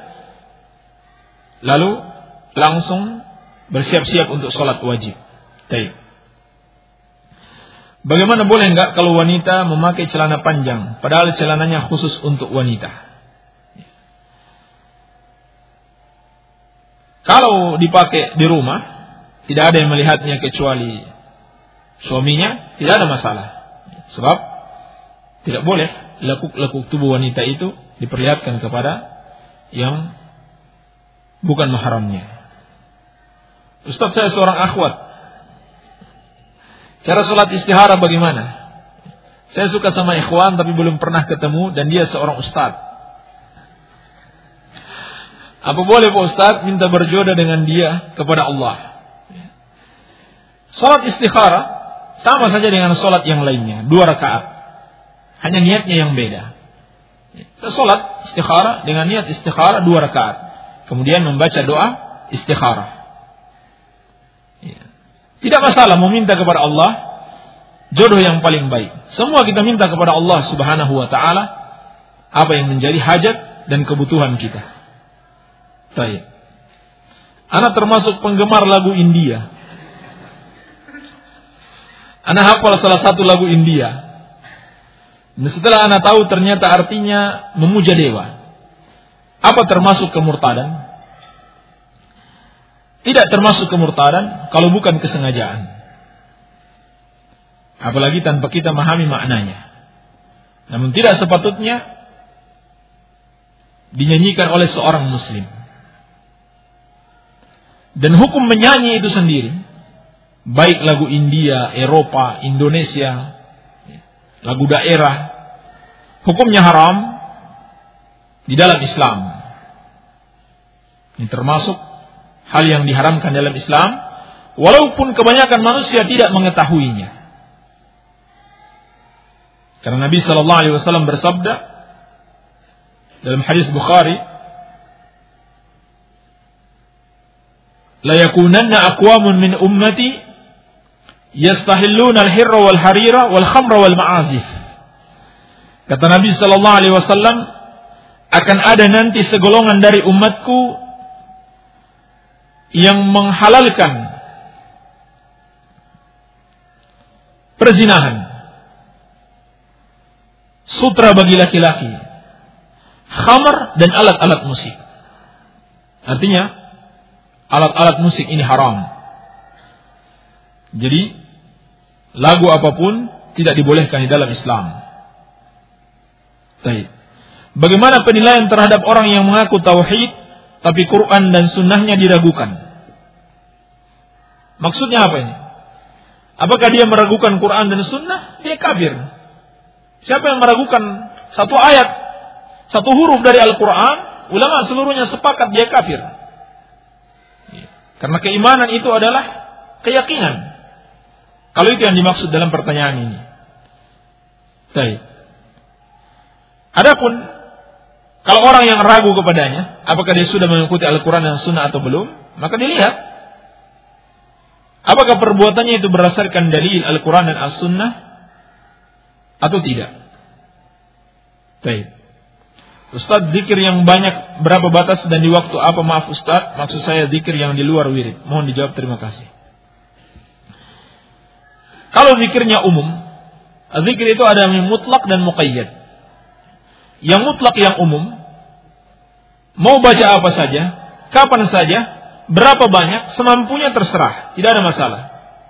lalu langsung bersiap-siap untuk salat wajib. Baik. Bagaimana boleh enggak kalau wanita memakai celana panjang, padahal celananya khusus untuk wanita? Kalau dipakai di rumah, tidak ada yang melihatnya kecuali suaminya, tidak ada masalah. Sebab tidak boleh lekuk-lekuk tubuh wanita itu diperlihatkan kepada yang bukan mahramnya. Ustaz, saya seorang akhwat. Cara sholat istihara bagaimana? Saya suka sama ikhwan tapi belum pernah ketemu dan dia seorang ustaz. Apa boleh Pak Ustaz minta berjodoh dengan dia kepada Allah? Sholat istihara sama saja dengan sholat yang lainnya, 2 rakaat. Hanya niatnya yang beda. Sholat istihara dengan niat istihara 2 rakaat. Kemudian membaca doa istihara. Tidak masalah meminta kepada Allah jodoh yang paling baik. Semua kita minta kepada Allah Subhanahu wa taala apa yang menjadi hajat dan kebutuhan kita. Baik. Ana termasuk penggemar lagu India. Ana hafal salah satu lagu India. Dan setelah ana tahu ternyata artinya memuja dewa. Apa termasuk kemurtadan? Tidak termasuk kemurtadan kalau bukan kesengajaan. Apalagi tanpa kita memahami maknanya. Namun tidak sepatutnya dinyanyikan oleh seorang muslim. Dan hukum menyanyi itu sendiri, baik lagu India, Eropa, Indonesia, lagu daerah, hukumnya haram di dalam Islam. Ini termasuk hal yang diharamkan dalam Islam, walaupun kebanyakan manusia tidak mengetahuinya. Karena Nabi sallallahu alaihi wasallam bersabda dalam hadis Bukhari, "La yakunanna aqwamun min ummati yastahilluna al-hirra wal harira wal khamra wal ma'azif." Kata Nabi sallallahu alaihi wasallam, akan ada nanti segolongan dari umatku yang menghalalkan perzinahan, sutra bagi laki-laki, khamar dan alat-alat musik. Artinya alat-alat musik ini haram. Jadi lagu apapun tidak dibolehkan di dalam Islam. Baik. Bagaimana penilaian terhadap orang yang mengaku tauhid tapi Quran dan sunnahnya diragukan? Maksudnya apa ini? Apakah dia meragukan Quran dan sunnah? Dia kafir. Siapa yang meragukan satu ayat, satu huruf dari Al-Quran, ulama seluruhnya sepakat dia kafir. Karena keimanan itu adalah keyakinan. Kalau itu yang dimaksud dalam pertanyaan ini. Baik. Adapun kalau orang yang ragu kepadanya, apakah dia sudah mengikuti Al-Quran dan Sunnah atau belum, maka dilihat apakah perbuatannya itu berdasarkan dalil Al-Quran dan As-Sunnah atau tidak. Baik. Ustaz, zikir yang banyak berapa batas dan di waktu apa? Maaf Ustaz, maksud saya zikir yang di luar wirid. Mohon dijawab, terima kasih. Kalau zikirnya umum, zikir itu ada yang mutlak dan muqayyad. Yang mutlak, yang umum, mau baca apa saja, kapan saja, berapa banyak, semampunya terserah, tidak ada masalah.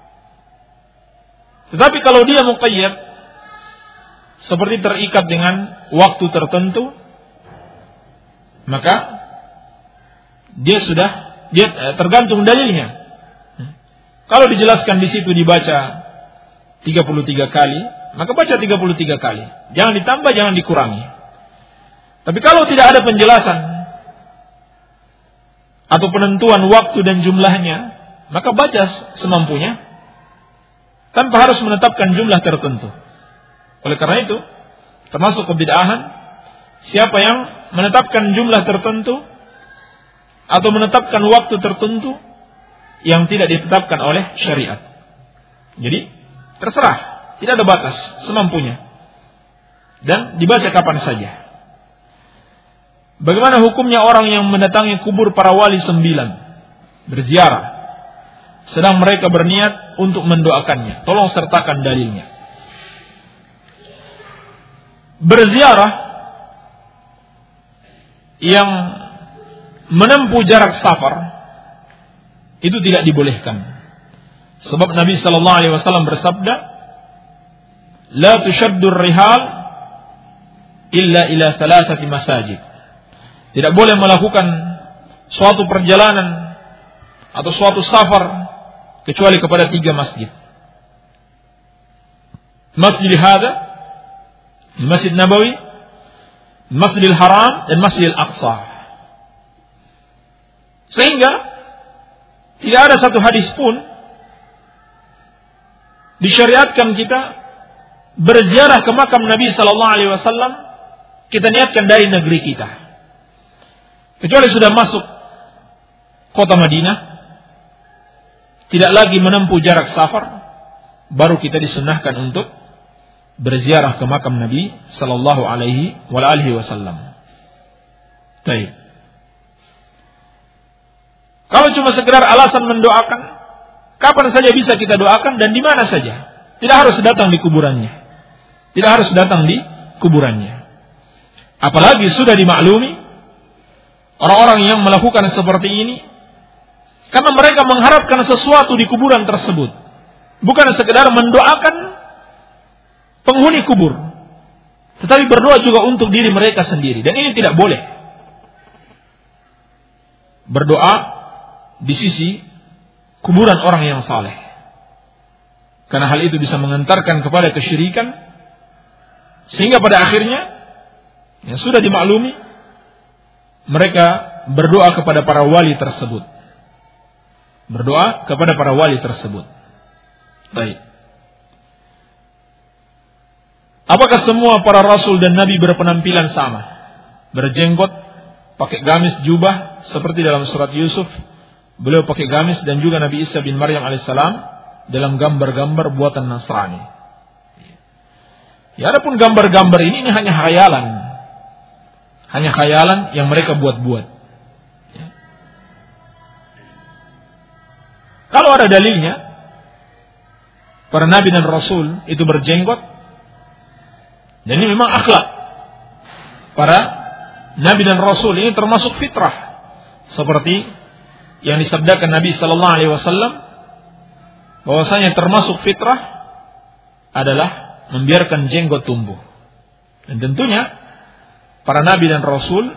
Tetapi kalau dia muqayyad, seperti terikat dengan waktu tertentu, maka dia tergantung dalilnya. Kalau dijelaskan di situ dibaca 33 kali, maka baca 33 kali. Jangan ditambah, jangan dikurangi. Tapi kalau tidak ada penjelasan atau penentuan waktu dan jumlahnya, maka baca semampunya tanpa harus menetapkan jumlah tertentu. Oleh karena itu, termasuk kebid'ahan siapa yang menetapkan jumlah tertentu atau menetapkan waktu tertentu yang tidak ditetapkan oleh syariat. Jadi terserah, tidak ada batas, semampunya. Dan dibaca kapan saja. Bagaimana hukumnya orang yang mendatangi kubur para wali 9, berziarah, sedang mereka berniat untuk mendoakannya? Tolong sertakan dalilnya. Berziarah yang menempuh jarak safar itu tidak dibolehkan. Sebab Nabi sallallahu alaihi wasallam bersabda, "La tushaddur rihal illa ila thalathati masajid." Tidak boleh melakukan suatu perjalanan atau suatu safar kecuali kepada 3 masjid. Masjid Hada, Masjid Nabawi, Masjidil Haram, dan Masjidil Aqsa. Sehingga tidak ada satu hadis pun disyariatkan kita berziarah ke makam Nabi sallallahu alaihi wasallam kita niatkan dari negeri kita. Kecuali sudah masuk kota Madinah, tidak lagi menempuh jarak safar, baru kita disunnahkan untuk berziarah ke makam Nabi sallallahu alaihi wasallam. Baik. Kalau cuma sekedar alasan mendoakan, kapan saja bisa kita doakan dan di mana saja. Tidak harus datang di kuburannya. Tidak harus datang di kuburannya. Apalagi sudah dimaklumi orang-orang yang melakukan seperti ini karena mereka mengharapkan sesuatu di kuburan tersebut. Bukan sekedar mendoakan penghuni kubur, tetapi berdoa juga untuk diri mereka sendiri. Dan ini tidak boleh. Berdoa di sisi kuburan orang yang saleh. Karena hal itu bisa mengantarkan kepada kesyirikan, sehingga pada akhirnya yang sudah dimaklumi mereka berdoa kepada para wali tersebut. Berdoa kepada para wali tersebut. Baik. Apakah semua para rasul dan nabi berpenampilan sama? Berjenggot, pakai gamis, jubah, seperti dalam surat Yusuf, beliau pakai gamis, dan juga Nabi Isa bin Maryam alaihissalam dalam gambar-gambar buatan Nasrani. Ya, adapun gambar-gambar ini hanya khayalan. Hanya khayalan yang mereka buat-buat. Ya. Kalau ada dalilnya, para nabi dan rasul itu berjenggot, dan ini memang akhlak para nabi dan rasul, ini termasuk fitrah, seperti yang disabdakan Nabi sallallahu alaihi wasallam bahwasanya termasuk fitrah adalah membiarkan jenggot tumbuh. Dan tentunya para nabi dan rasul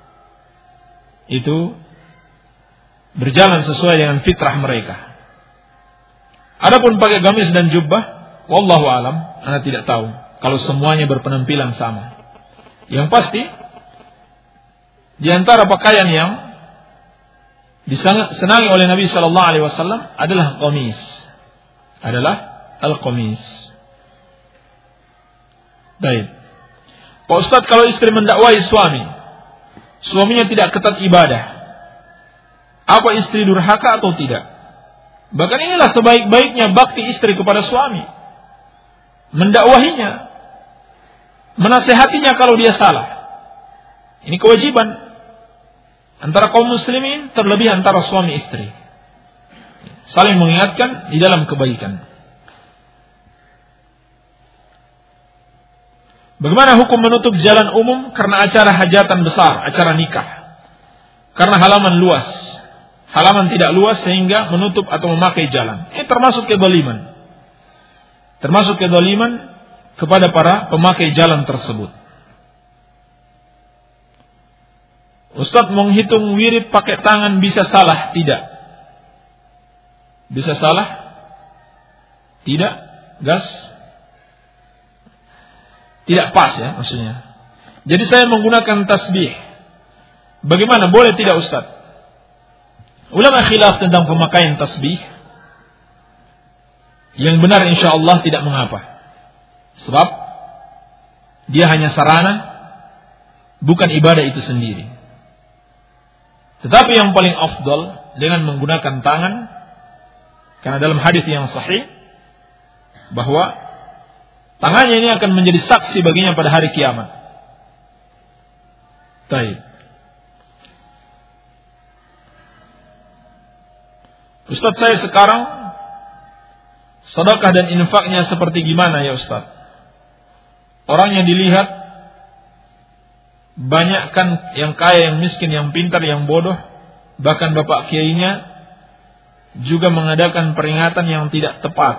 itu berjalan sesuai dengan fitrah mereka. Adapun pakai gamis dan jubah, wallahu alam, ana tidak tahu kalau semuanya berpenampilan sama. Yang pasti di antara pakaian yang disenangi oleh Nabi sallallahu alaihi wasallam adalah qamis. Adalah al-qamis. Baik. Pak Ustaz, kalau istri mendakwai suaminya tidak ketat ibadah, apa istri durhaka atau tidak? Bahkan inilah sebaik-baiknya bakti istri kepada suami. Mendakwahinya, menasehatinya kalau dia salah. Ini kewajiban antara kaum muslimin, terlebih antara suami istri. Saling mengingatkan di dalam kebaikan. Bagaimana hukum menutup jalan umum karena acara hajatan besar, acara nikah? Karena halaman luas. Halaman tidak luas sehingga menutup atau memakai jalan. Ini termasuk kezaliman. Termasuk kezaliman kepada para pemakai jalan tersebut. Ustaz, menghitung wirid pakai tangan bisa salah? Tidak. Bisa salah? Tidak. Gas? Tidak pas ya maksudnya. Jadi saya menggunakan tasbih. Bagaimana? Boleh tidak Ustaz? Ulama khilaf tentang pemakaian tasbih. Yang benar insyaallah tidak mengapa. Sebab dia hanya sarana bukan ibadah itu sendiri. Tetapi yang paling afdal dengan menggunakan tangan, karena dalam hadis yang sahih bahwa tangannya ini akan menjadi saksi baginya pada hari kiamat. Baik. Ustaz, saya sekarang sedekah dan infaknya seperti gimana ya Ustaz? Orang yang dilihat banyak kan yang kaya, yang miskin, yang pintar, yang bodoh. Bahkan bapak kiainya juga mengadakan peringatan yang tidak tepat.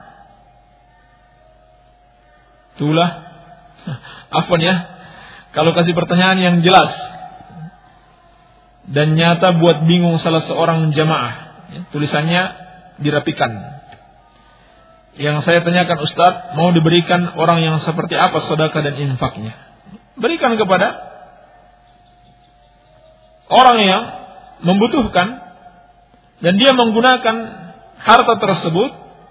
Itulah, afwan ya, kalau kasih pertanyaan yang jelas dan nyata buat bingung salah seorang jamaah. Tulisannya dirapikan. Yang saya tanyakan, Ustaz, mau diberikan orang yang seperti apa sedekah dan infaknya? Berikan kepada orang yang membutuhkan dan dia menggunakan harta tersebut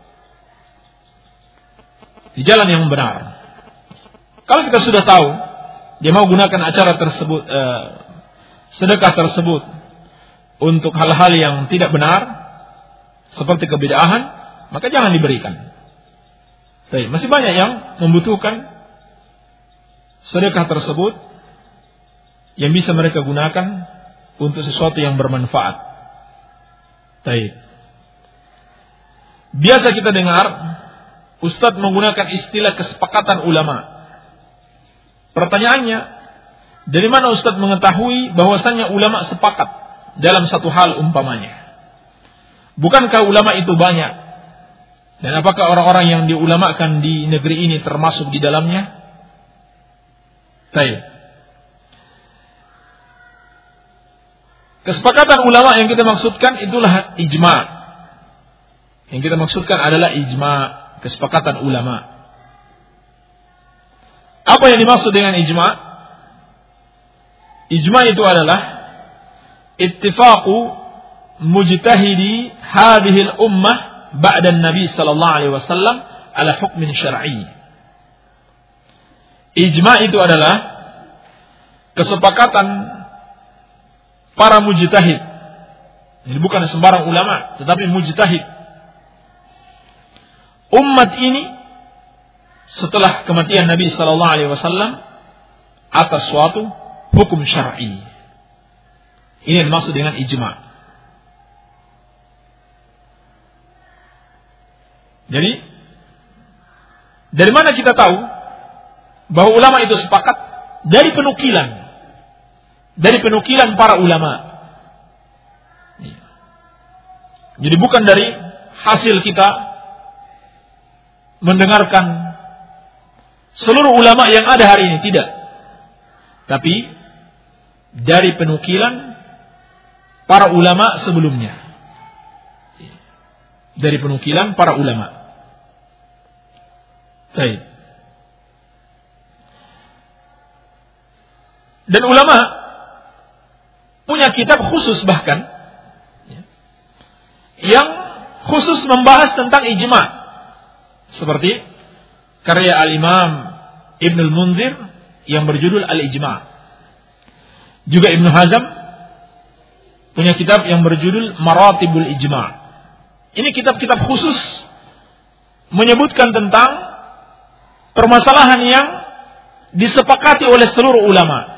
di jalan yang benar. Kalau kita sudah tahu dia mau gunakan acara tersebut, sedekah tersebut untuk hal-hal yang tidak benar seperti kebid'ahan, maka jangan diberikan. Tapi masih banyak yang membutuhkan sedekah tersebut yang bisa mereka gunakan untuk sesuatu yang bermanfaat. Baik. Biasa kita dengar Ustadz menggunakan istilah kesepakatan ulama. Pertanyaannya, dari mana Ustadz mengetahui bahwasannya ulama sepakat dalam satu hal umpamanya? Bukankah ulama itu banyak? Dan apakah orang-orang yang diulamakan di negeri ini termasuk di dalamnya? Baik. Kesepakatan ulama yang kita maksudkan itulah ijma. Yang kita maksudkan adalah ijma, kesepakatan ulama. Apa yang dimaksud dengan ijma? Ijma itu adalah ittifaqu mujtahidi hadhil ummah ba'da Nabi sallallahu alaihi wasallam ala hukmin syar'i. Ijma itu adalah kesepakatan para mujtahid. Ini bukan sembarang ulama, tetapi mujtahid. Umat ini setelah kematian Nabi sallallahu alaihi wasallam atas suatu hukum syar'i. Ini yang dimaksud dengan ijma. Jadi dari mana kita tahu bahwa ulama itu sepakat? Dari penukilan para ulama. Jadi bukan dari hasil kita mendengarkan seluruh ulama yang ada hari ini, tidak. Tapi dari penukilan para ulama sebelumnya. Dari penukilan para ulama. Baik. Dan ulama punya kitab khusus bahkan yang khusus membahas tentang ijma. Seperti karya Al-Imam Ibnul Munzir yang berjudul Al-Ijma. Juga Ibnu Hazm punya kitab yang berjudul Maratibul Ijma. Ini kitab-kitab khusus menyebutkan tentang permasalahan yang disepakati oleh seluruh ulama.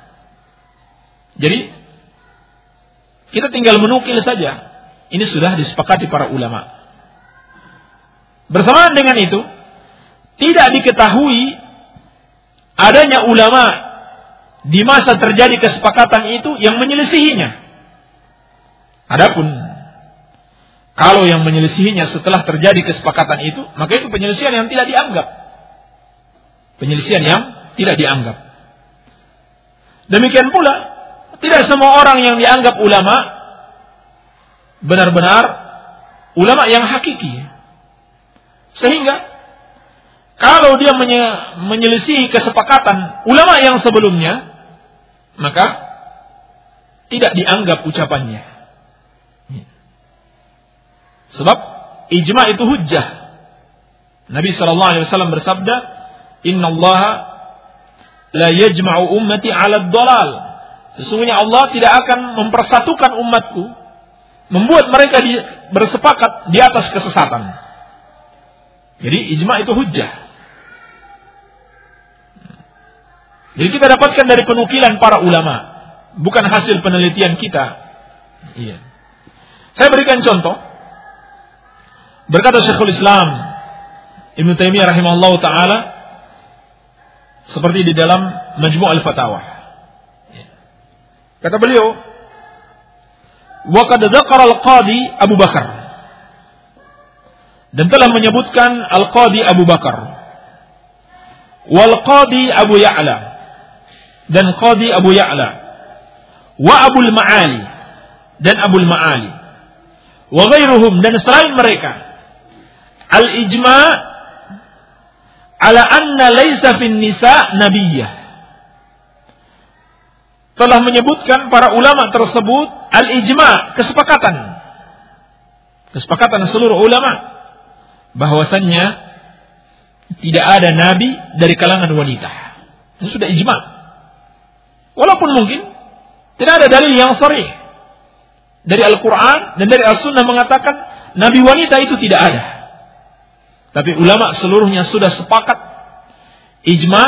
Jadi kita tinggal menukil saja. Ini sudah disepakati para ulama. Bersamaan dengan itu, tidak diketahui adanya ulama di masa terjadi kesepakatan itu yang menyelisihinya. Adapun kalau yang menyelisihinya setelah terjadi kesepakatan itu, maka itu penyelisihan yang tidak dianggap. Penyelisihan yang tidak dianggap. Demikian pula, tidak semua orang yang dianggap ulama benar-benar ulama yang hakiki. Sehingga kalau dia menyelisihi kesepakatan ulama yang sebelumnya, maka tidak dianggap ucapannya. Sebab ijma itu hujjah. Nabi sallallahu alaihi wasallam bersabda, "Innallaha la yajma'u ummati 'ala ad-dhalal. Sesungguhnya Allah tidak akan mempersatukan umatku, membuat mereka bersepakat di atas kesesatan. Jadi ijma' itu hujjah. Jadi kita dapatkan dari penukilan para ulama, bukan hasil penelitian kita. Iya. Saya berikan contoh. Berkata Syekhul Islam Ibnu Taimiyah rahimahullahu taala seperti di dalam Majmu' al-Fatawa. Kata beliau, "Wa qad dzakara al-Qadi Abu Bakar." Dan telah menyebutkan Al-Qadi Abu Bakar. Wal Qadi Abu Ya'la. Dan Qadi Abu Ya'la. Wa Abul Ma'ali. Dan Abul Ma'ali. Wa ghairuhum, dan selain mereka. Al-ijma' ala anna laysa fin nisa nabiyyah. Telah menyebutkan para ulama tersebut al-ijma', kesepakatan seluruh ulama bahwasannya tidak ada nabi dari kalangan wanita. Itu sudah ijma'. Walaupun mungkin tidak ada dalil yang sharih dari Al-Quran dan dari As-Sunnah mengatakan nabi wanita itu tidak ada. Tapi ulama seluruhnya sudah sepakat ijma'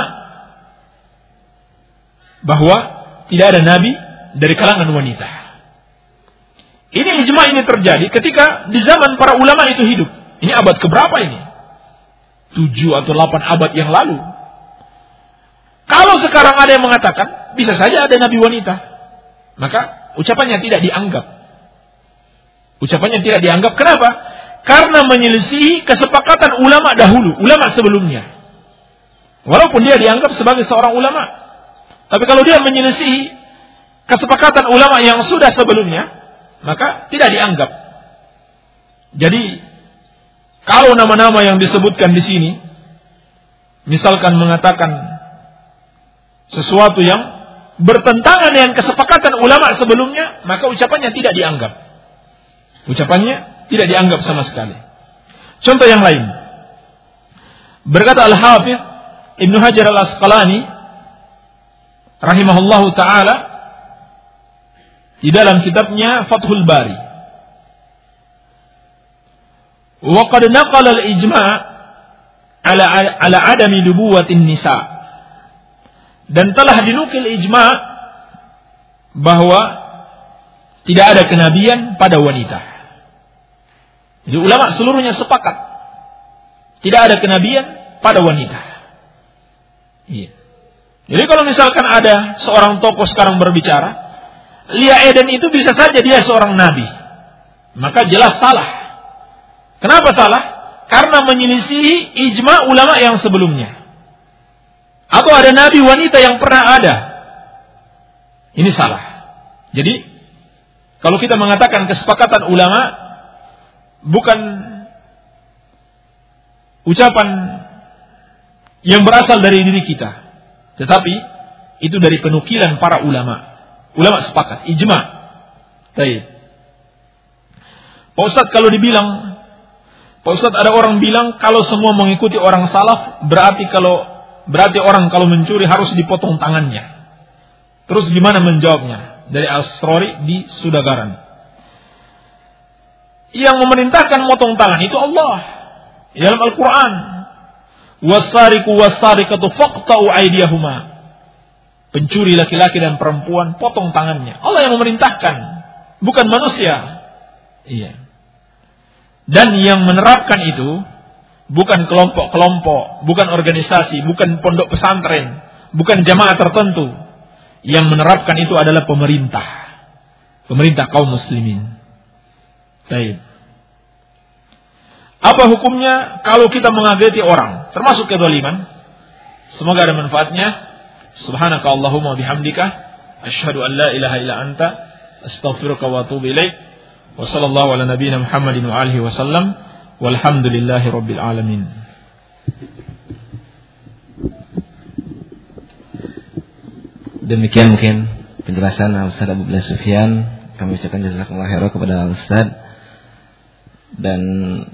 bahwa tidak ada nabi dari kalangan wanita. Ini ijma' ini terjadi ketika di zaman para ulama itu hidup. Ini abad keberapa ini? 7 atau 8 abad yang lalu. Kalau sekarang ada yang mengatakan bisa saja ada nabi wanita, maka ucapannya tidak dianggap. Ucapannya tidak dianggap. Kenapa? Karena menyelisihi kesepakatan ulama dahulu, ulama sebelumnya. Walaupun dia dianggap sebagai seorang ulama, tapi kalau dia menyelisihi kesepakatan ulama yang sudah sebelumnya, maka tidak dianggap. Jadi kalau nama-nama yang disebutkan di sini, misalkan mengatakan sesuatu yang bertentangan dengan kesepakatan ulama sebelumnya, maka ucapannya tidak dianggap. Ucapannya tidak dianggap sama sekali. Contoh yang lain. Berkata Al-Hafidh Ibnu Hajar Al-Asqalani rahimahullahu taala di dalam kitabnya Fathul Bari, wa qad naqala al-ijma' ala adami nubuwatin nisa. Dan telah dinukil ijma' bahwa tidak ada kenabian pada wanita. Jadi ulama seluruhnya sepakat tidak ada kenabian pada wanita. Iya. Jadi kalau misalkan ada seorang tokoh sekarang berbicara, Lia Eden itu bisa saja dia seorang nabi, maka jelas salah. Kenapa salah? Karena menyelisihi ijma' ulama yang sebelumnya. Atau ada nabi wanita yang pernah ada. Ini salah. Jadi, kalau kita mengatakan kesepakatan ulama, bukan ucapan yang berasal dari diri kita, tetapi itu dari penukilan para ulama. Ulama sepakat, ijma'. Baik. Pak Ustadz kalau dibilang, Pak Ustadz ada orang bilang kalau semua mengikuti orang salaf, berarti orang kalau mencuri harus dipotong tangannya. Terus gimana menjawabnya? Dari Asrori di Sudagaran. Yang memerintahkan motong tangan itu Allah. Di dalam Al-Quran. Wasariku wasarikatu faqta'u aydiyahuma. Pencuri laki-laki dan perempuan, potong tangannya. Allah yang memerintahkan, bukan manusia. Iya. Dan yang menerapkan itu bukan kelompok-kelompok, bukan organisasi, bukan pondok pesantren, bukan jamaah tertentu. Yang menerapkan itu adalah pemerintah. Pemerintah kaum muslimin. Baik. Apa hukumnya kalau kita mengageti orang, termasuk kezaliman? Semoga ada manfaatnya. Subhanaka Allahumma bihamdika asyhadu an la ilaha illa anta astaghfiruka wa atubu ilaik. Wa sallallahu ala nabiyyina Muhammadin wa alihi wasallam. Walhamdulillahi rabbil alamin. Demikian mungkin penjelasan Al-Ustaz Abu Bilal Sufyan. Kami ucapkan jazakallahu khairan kepada Al-Ustaz. Dan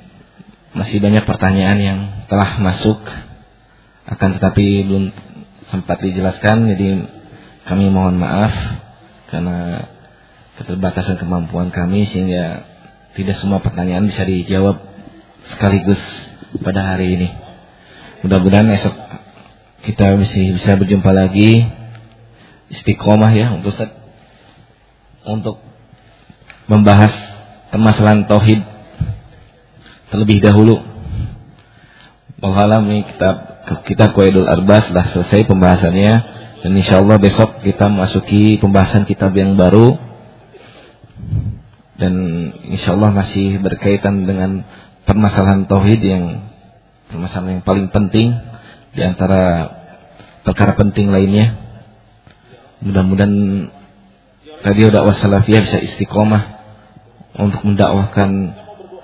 masih banyak pertanyaan yang telah masuk, akan tetapi belum sempat dijelaskan, jadi kami mohon maaf karena keterbatasan kemampuan kami sehingga tidak semua pertanyaan bisa dijawab sekaligus pada hari ini. Mudah-mudahan esok kita bisa berjumpa lagi, istiqomah ya untuk membahas permasalahan tauhid terlebih dahulu. Wallahualam, ini kitab Qawaidul Arba sudah selesai pembahasannya, dan insyaallah besok kita memasuki pembahasan kitab yang baru, dan insyaallah masih berkaitan dengan permasalahan tauhid permasalahan yang paling penting di antara perkara penting lainnya. Mudah-mudahan radio dakwah salafiyah bisa istiqomah untuk mendakwahkan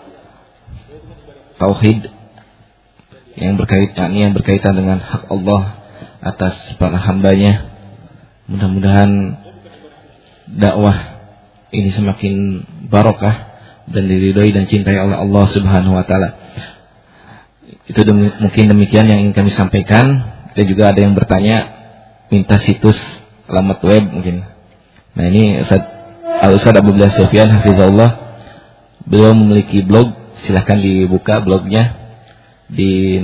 tauhid yang berkaitan dengan hak Allah atas para hambanya. Mudah-mudahan dakwah ini semakin barokah dan diridhoi dan cintai oleh Allah Subhanahu wa taala. Itu mungkin demikian yang ingin kami sampaikan. Dan juga ada yang bertanya minta situs alamat web mungkin. Nah, ini Al-Ustaz Abdullah Sufyan hafizahullah, beliau memiliki blog, silahkan dibuka blognya di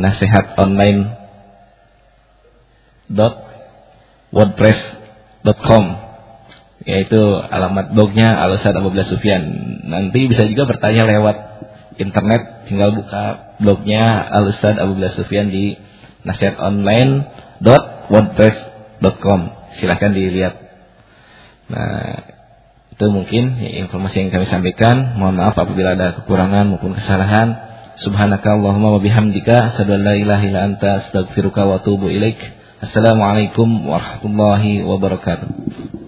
nasihatonline.wordpress.com, yaitu alamat blognya Al-Ustaz Abdullah Sufyan. Nanti bisa juga bertanya lewat internet, tinggal buka blognya Al-Ustaz Abdullah Sufyan di nasihatonline.wordpress.com, silahkan dilihat. Nah, itu mungkin informasi yang kami sampaikan. Mohon maaf apabila ada kekurangan maupun kesalahan. Subhanakallahumma wa bihamdika asyhadu an la ilaha illa anta astaghfiruka wa atubu ilaik. Assalamualaikum warahmatullahi wabarakatuh.